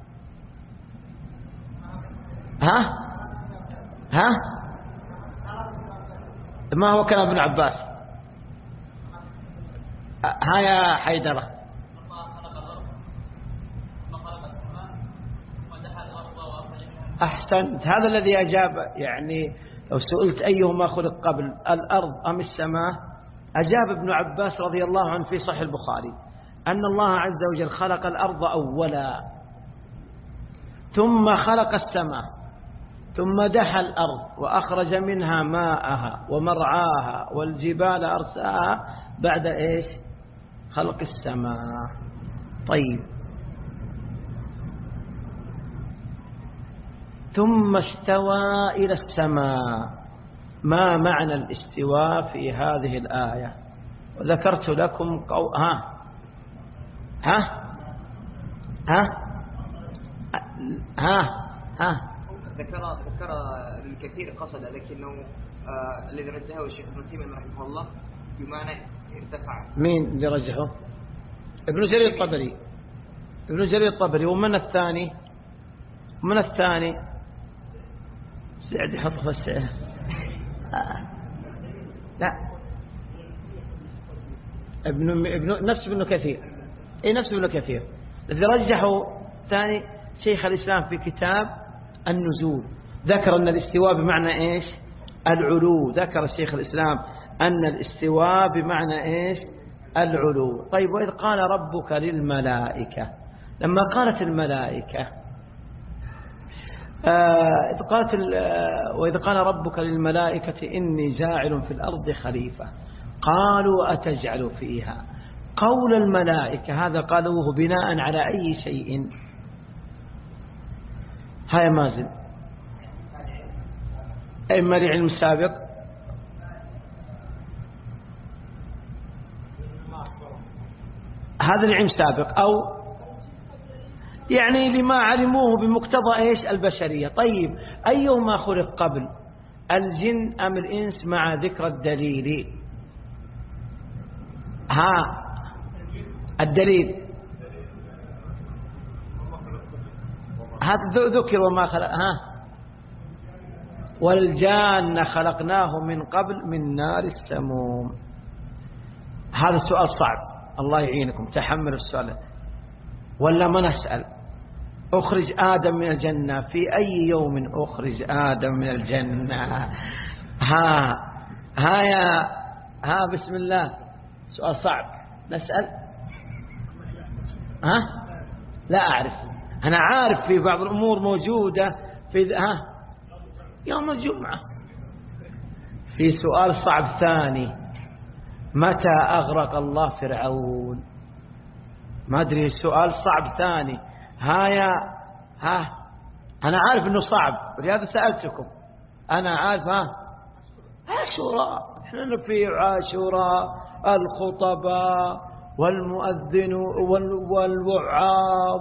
ها ها ما هو كلام ابن عباس؟ ها يا حيدرة. أحسنت، هذا الذي أجاب. يعني لو سئلت أيهما خلق قبل الأرض أم السماء، أجاب ابن عباس رضي الله عنه في صحيح البخاري أن الله عز وجل خلق الأرض أولا ثم خلق السماء ثم دحى الأرض وأخرج منها ماءها ومرعاها والجبال أرساها بعد إيش؟ خلق السماء. طيب ثم استوى إلى السماء، ما معنى الاستواء في هذه الآية؟ وذكرت لكم قو... ها ها ها ها ها ذكر ذكر الكثير قصد، لكنه آه الذي رجحه الشيخ ابن تيمية رحمه الله بمعنى ارتفع. مين اللي رجحه؟ ابن جرير الطبري. ابن جرير الطبري. ومن الثاني؟ من الثاني؟ سعد يحط في السعر. آه. لا ابن ابن نفس ابن كثير. اي نفس ابن كثير الذي رجحه ثاني شيخ الإسلام في كتاب النزول، ذكر أن الاستواء بمعنى إيش؟ العلو. ذكر الشيخ الإسلام أن الاستواء بمعنى إيش؟ العلو. طيب وإذ قال ربك للملائكة، لما قالت الملائكة آه إذ قالت آه وإذ قال ربك للملائكة إني جاعل في الأرض خليفة قالوا أتجعل فيها. قول الملائكة هذا قالوه بناء على أي شيء؟ هاي مازن. إما لعلم السابق هذا العلم سابق، أو يعني لما علموه بمقتضى إيش؟ البشرية. طيب أيهما خلق قبل الجن أم الإنس مع ذكر الدليل؟ ها الدليل هذا ذكر وما خلق. ها والجان خلقناه من قبل من نار السموم. هذا السؤال صعب، الله يعينكم تحملوا السؤال. ولا ما نسأل أخرج آدم من الجنة في أي يوم أخرج آدم من الجنة؟ ها ها يا ها بسم الله. سؤال صعب نسأل. ها لا أعرف، أنا عارف في بعض الأمور موجودة في ها يوم الجمعة. في سؤال صعب ثاني، متى أغرق الله فرعون؟ ما أدري، سؤال صعب ثاني. ها يا ها أنا عارف إنه صعب ولهذا سألتكم. أنا عارف. ها عاشوراء، إحنا في عاشوراء الخطباء والمؤذن والوعاظ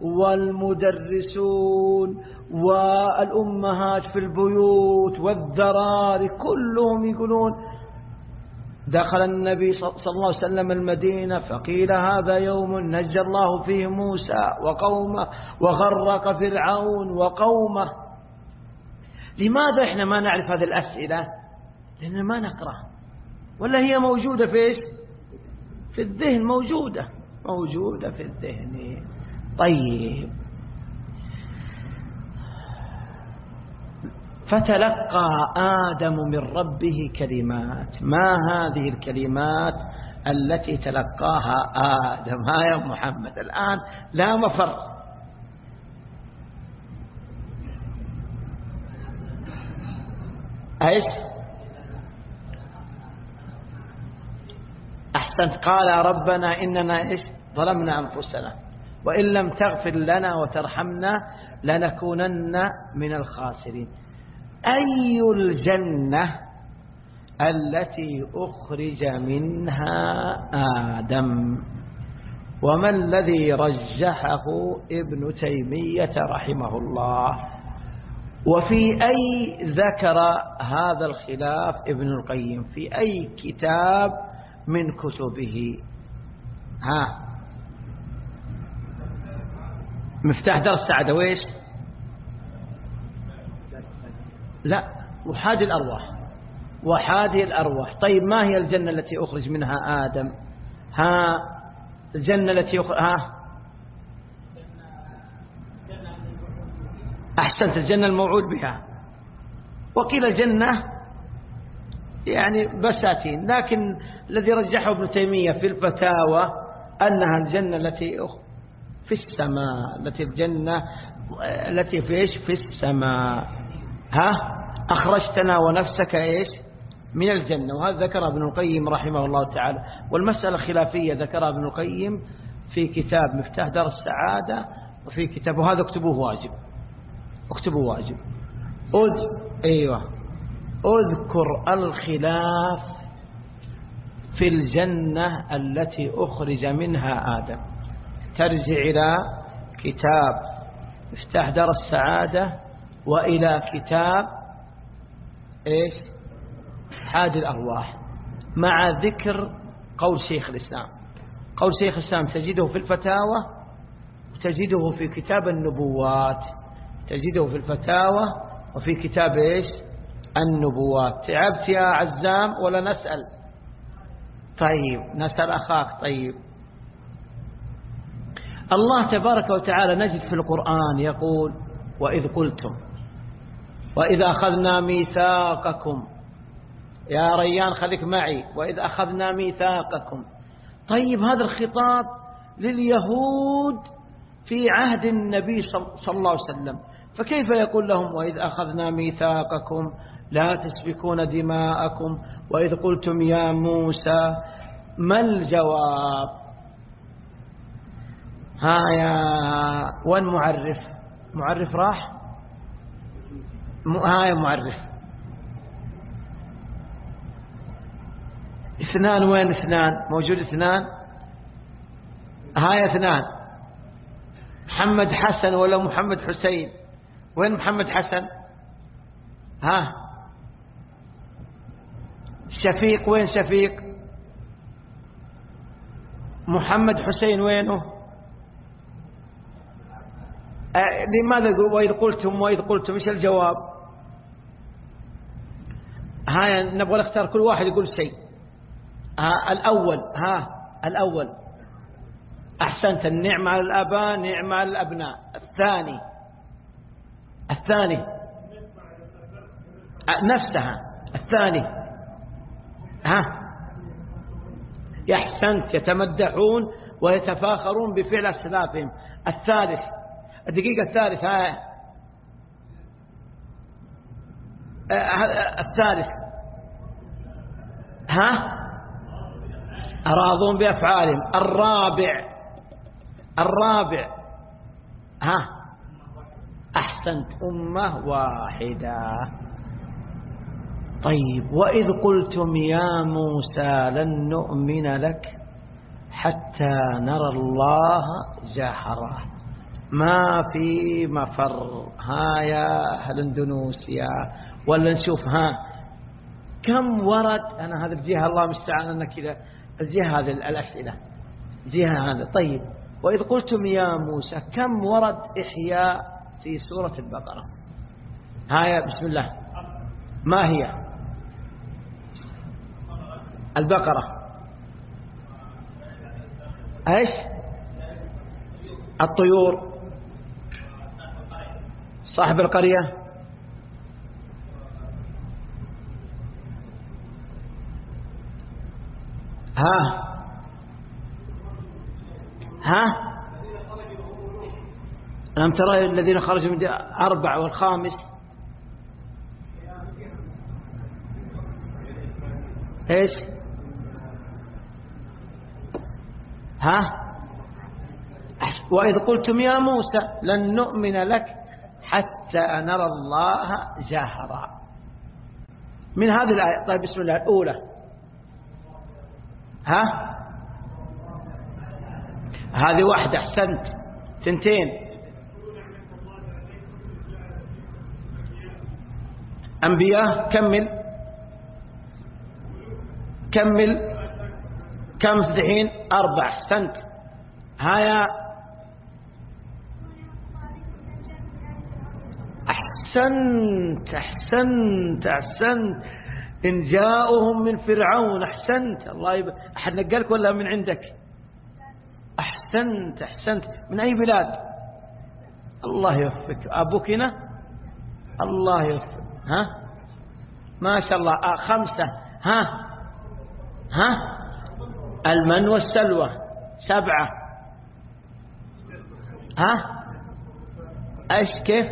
والمدرسون والأمهات في البيوت والذراري كلهم يقولون دخل النبي صلى الله عليه وسلم المدينة فقيل هذا يوم نجى الله فيه موسى وقومه وغرق فرعون وقومه. لماذا إحنا ما نعرف هذه الأسئلة؟ لأننا ما نقرأ، ولا هي موجودة في إيش؟ في الذهن، موجودة موجودة في الذهن. طيب فتلقى آدم من ربه كلمات. ما هذه الكلمات التي تلقاها آدم؟ ها يا محمد الآن لا مفر. ايش؟ أحسنت. قال ربنا إننا إيش؟ ظلمنا أنفسنا وإن لم تغفر لنا وترحمنا لنكونن من الخاسرين. أي الجنة التي أخرج منها آدم؟ وما الذي رجحه ابن تيمية رحمه الله؟ وفي أي ذكر هذا الخلاف ابن القيم؟ في أي كتاب من كتبه؟ ها، مفتاح دار السعادة ويش؟ لا، وحاد الأرواح. وحاده الأرواح. طيب ما هي الجنة التي أخرج منها آدم؟ ها، الجنة التي أخرج، ها أحسنت، الجنة الموعود بها. وقيل الجنة يعني بساتين، لكن الذي رجحه ابن تيمية في الفتاوى أنها الجنة التي في السماء، التي الجنة التي في إيش؟ في السماء. ها، أخرجتنا ونفسك إيش؟ من الجنة. وهذا ذكر ابن القيم رحمه الله تعالى. والمسألة خلافية ذكرها ابن القيم في كتاب مفتاح دار السعادة، وفي كتاب، وهذا اكتبوه واجب، اكتبوه واجب. أذ... أيوة أذكر الخلاف في الجنة التي أخرج منها آدم. ترجع إلى كتاب مفتاح دار السعادة وإلى كتاب إيش؟ حاد الأرواح، مع ذكر قول شيخ الإسلام. قول شيخ الإسلام تجده في الفتاوى، وتجده في كتاب النبوات، تجده في الفتاوى وفي كتاب إيش؟ النبوات. تعبت يا عزام ولا نسأل؟ طيب نسأل أخاك. طيب، الله تبارك وتعالى نجد في القرآن يقول: وإذ قلتم وإذ أخذنا ميثاقكم. يا ريان خليك معي، وإذ أخذنا ميثاقكم. طيب هذا الخطاب لليهود في عهد النبي صلى الله عليه وسلم، فكيف يقول لهم وإذ أخذنا ميثاقكم لا تسفكون دماءكم وإذ قلتم يا موسى؟ ما الجواب؟ ها يا وين معرف؟ معرف راح؟ ها يا معرف. اثنان، وين اثنان؟ موجود اثنان؟ ها يا اثنان. محمد حسن ولا محمد حسين؟ وين محمد حسن؟ ها، شفيق، وين شفيق؟ محمد حسين وينه؟ أه لماذا يقول وإذ قلتم وإذ قلتم؟ إيش الجواب؟ ها، نبغى نختار كل واحد يقول شيء. ها الأول، ها الأول. أحسنت، النعمة على الآباء، نعمة على الأبناء. الثاني، الثاني نفسها. الثاني، ها يحسنت، يتمدحون ويتفاخرون بفعل أسلافهم. الثالث، الدقيقة الثالث، ها الثالث، ها راضون بأفعالهم. الرابع، الرابع، ها أحسنت، أمة واحدة. طيب، وإذ قلتم يا موسى لن نؤمن لك حتى نرى الله جاهرة. ما في مفر. ها يا أهل اندونيسيا، ولا نشوف ها كم ورد. أنا هذا الجهة الله مستعان أنا كذا الجهة هذه الأسئلة جهة هذا. طيب، وإذ قلتم يا موسى كم ورد إحياء في سورة البقرة؟ ها يا بسم الله، ما هي البقرة؟ ايش؟ الطيور، صاحب القرية، ها ها ألم ترى الذين خرجوا من أربع والخامس ايش؟ ها وإذ قلتم يا موسى لن نؤمن لك حتى نرى الله جاهرا. من هذه الآية. طيب بسم الله. الأولى ها هذه واحدة. أحسنت. ثنتين. أنبياء. كمل كمل. كم الحين؟ أربع. أحسنت. هيا أحسنت أحسنت أحسنت. إن جاءهم من فرعون. أحسنت. الله يب... أحد نقلك ولا من عندك؟ أحسنت أحسنت. من أي بلاد؟ الله يوفقك. أبوك هنا؟ الله يوفقك. ها ما شاء الله. آه خمسة. ها ها المن والسلوى. سبعة. ها ايش كيف؟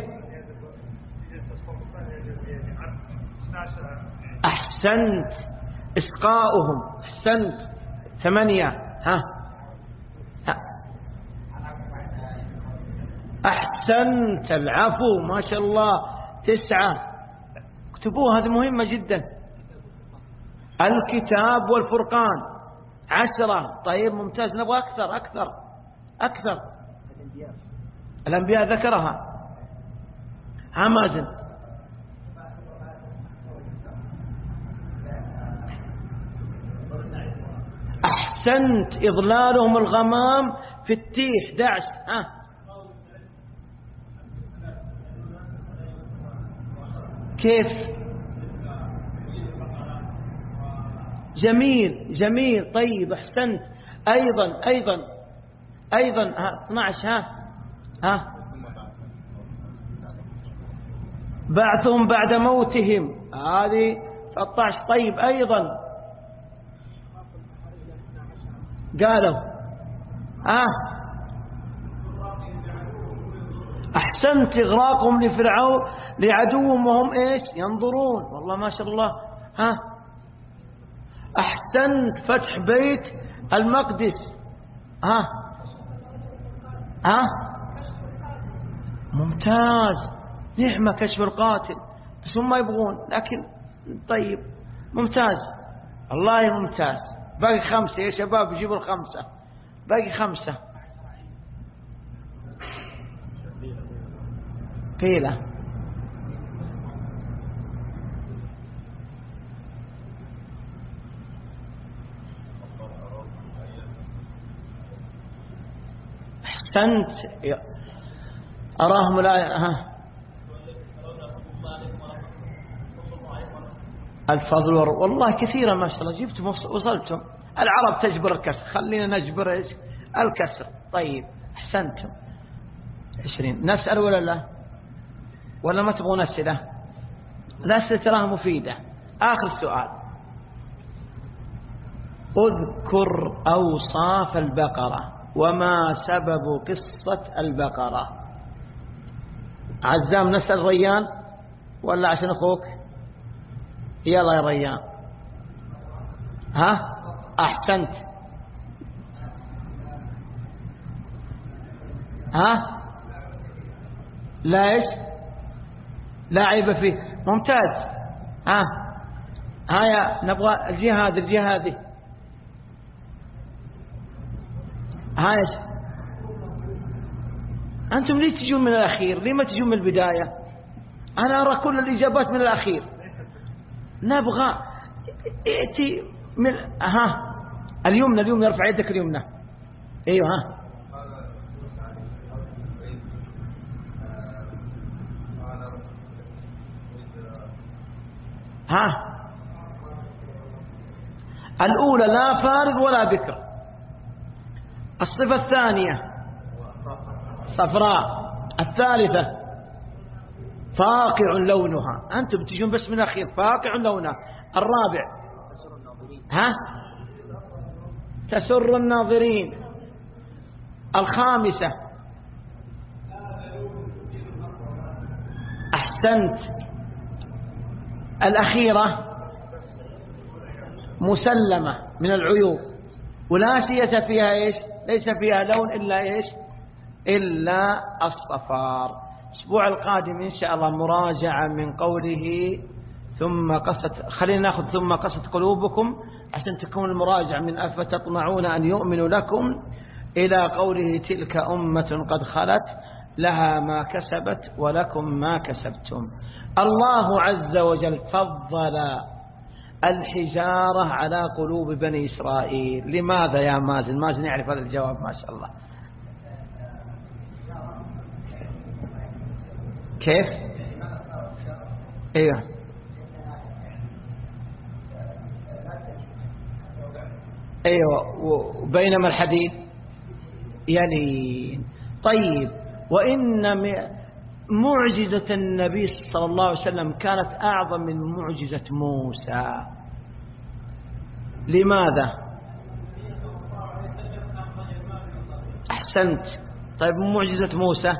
احسنت. اسقاؤهم. احسنت. ثمانية. ها, ها. احسنت. العفو. ما شاء الله. تسعة. اكتبوها هذه مهمة جدا. الكتاب والفرقان. عشرة. طيب ممتاز. نبغى أكثر أكثر أكثر. الأنبياء ذكرها. ها مازن. أحسنت. إضلالهم الغمام في التيه. دعس. ها كيف؟ جميل جميل. طيب أحسنت. أيضا أيضا أيضا. ها اثنا عشر. ها ها بعثهم بعد موتهم. هذه ثلاثة عشر. طيب أيضا قالوا ها أحسنت. إغراقهم لفرعون لعدوهم وهم إيش ينظرون. والله ما شاء الله. ها أحسنت. فتح بيت المقدس. ها ها ممتاز. نعمة. كشف القاتل. بس هم ما يبغون. لكن طيب ممتاز. الله ممتاز. باقي خمسة يا شباب. يجيبوا الخمسة. باقي خمسة. قيلة. أحسنت. أراهم الآية. ها الفضل والله كثيرا ما شاء الله. جبتم وصلتم. العرب تجبر الكسر. خلينا نجبر إيش الكسر. طيب أحسنتم. عشرين. نسأل ولا لا ولا ما تبغون أسئلة؟ الأسئلة تراها مفيدة. آخر سؤال. اذكر أوصاف البقرة وما سبب قصة البقرة. عزام نسأل ريان ولا عشان أخوك؟ يلا يا ريان. ها أحسنت. ها لا إيش لا عيب فيه. ممتاز. ها هيا نبغى الجهة هذه الجهة هذه. هاي أنتم ليه تجون من الأخير؟ ليه ما تجون من البداية؟ أنا أرى كل الإجابات من الأخير. نبغى ائتي من ها اليمنى. اليمنى. ارفع يدك اليمنى. أيوه. ها ها الأولى لا فارغ ولا بكر. الصفة الثانية صفراء. الثالثة فاقع لونها. أنتم تجون بس من الأخير. فاقع لونها. الرابع ها تسر الناظرين. الخامسة أحسنت. الأخيرة مسلمة من العيوب ولا سية فيها إيش ليس فيها لون إلا إيش إلا الصفار. الأسبوع القادم إن شاء الله مراجعة من قوله ثم قست، خلينا نأخذ ثم قست قلوبكم عشان تكون المراجعة من أفتطمعون أن يؤمنوا لكم إلى قوله تلك أمة قد خلت لها ما كسبت ولكم ما كسبتم. الله عز وجل فضل الحجارة على قلوب بني إسرائيل. لماذا يا مازن؟ مازن يعرف هذا الجواب ما شاء الله. كيف؟ ايوه ايوه وبينما الحديد يلين. طيب، وإن معجزة النبي صلى الله عليه وسلم كانت أعظم من معجزة موسى. لماذا؟ أحسنت. طيب معجزة موسى؟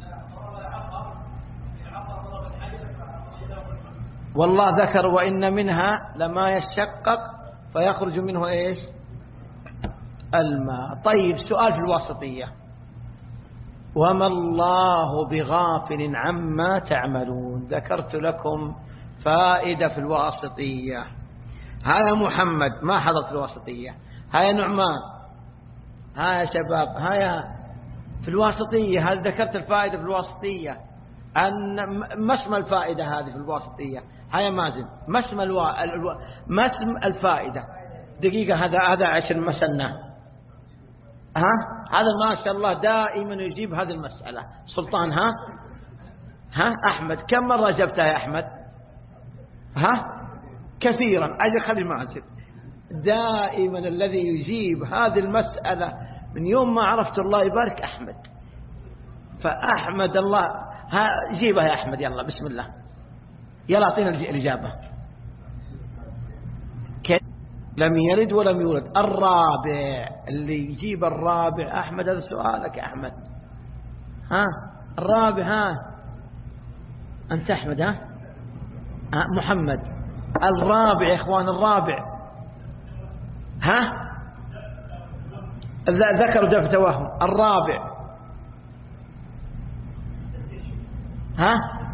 والله ذكر وإن منها لما يشقق فيخرج منه إيش؟ الماء. طيب سؤال في الواسطية، وما الله بغافل عما تعملون. ذكرت لكم فائدة في الواسطية. هيا محمد ما حضرت الواسطية، هيا نعمان، هيا شباب، هيا في الواسطية. هل ذكرت الفائدة في الواسطية؟ أن ما اسم الفائدة هذه في الواسطية؟ هيا مازن، ما اسم الو... الو... ما اسم الفائدة؟ دقيقة، هذا هذا عشان مسنا. ها هذا ما شاء الله دائما يجيب هذه المسألة. سلطان، ها ها أحمد، كم مرة جبتها يا أحمد؟ ها كثيرا. أجل خلي مازن دائما الذي يجيب هذه المسألة من يوم ما عرفت. الله يبارك أحمد. فأحمد الله، ها جيبها يا أحمد، يلا بسم الله، يلا أعطينا الإجابة. لم يلد ولم يولد. الرابع، اللي يجيب الرابع أحمد. هذا سؤالك يا أحمد. ها الرابع، ها أنت أحمد، ها, ها محمد. الرابع يا إخوان، الرابع. ها ذكر دفع توهم. الرابع، ها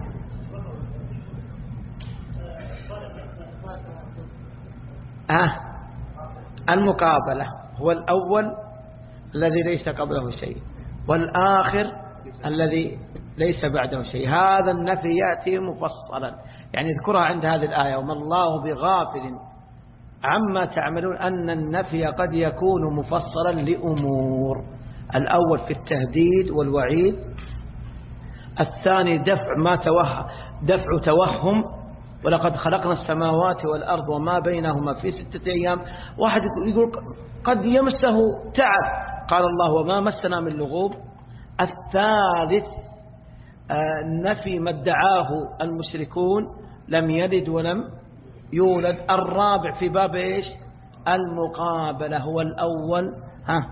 ها المقابلة. هو الأول الذي ليس قبله شيء، والآخر الذي ليس بعده شيء. هذا النفي يأتي مفصلا، يعني اذكرها عند هذه الآية وما الله بغافل عما تعملون. أن النفي قد يكون مفصلا لأمور: الأول في التهديد والوعيد، الثاني دفع ما توهم دفع توهم ولقد خلقنا السماوات والأرض وما بينهما في ستة أيام. واحد يقول قد يمسه تعب، قال الله وما مسنا من لغوب. الثالث نفي ما ادعاه المشركون: لم يلد ولم يولد. الرابع في باب إيش؟ المقابلة. هو الأول. ها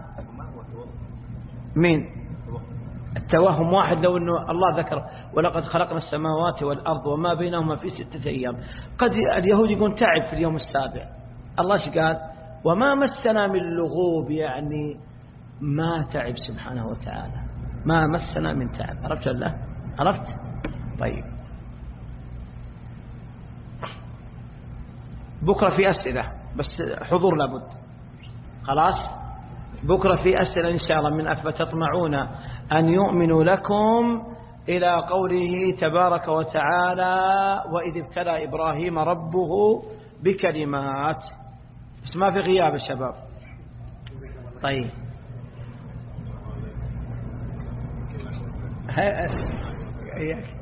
مين؟ التوهم واحد، لو أنه الله ذكر ولقد خلقنا السماوات والأرض وما بينهما في ستة أيام. قد اليهود يقول تعب في اليوم السابع. الله ايش قال؟ وما مسنا من لغوب، يعني ما تعب سبحانه وتعالى، ما مسنا من تعب. عرفت ولا عرفت؟ طيب بكرة في أسئلة، بس حضور لابد. خلاص بكرة في أسئلة إن شاء الله من أفتطمعون أن يؤمنوا لكم إلى قوله تبارك وتعالى وإذ ابتلى إبراهيم ربه بكلمات. بس ما في غياب الشباب. طيب هيك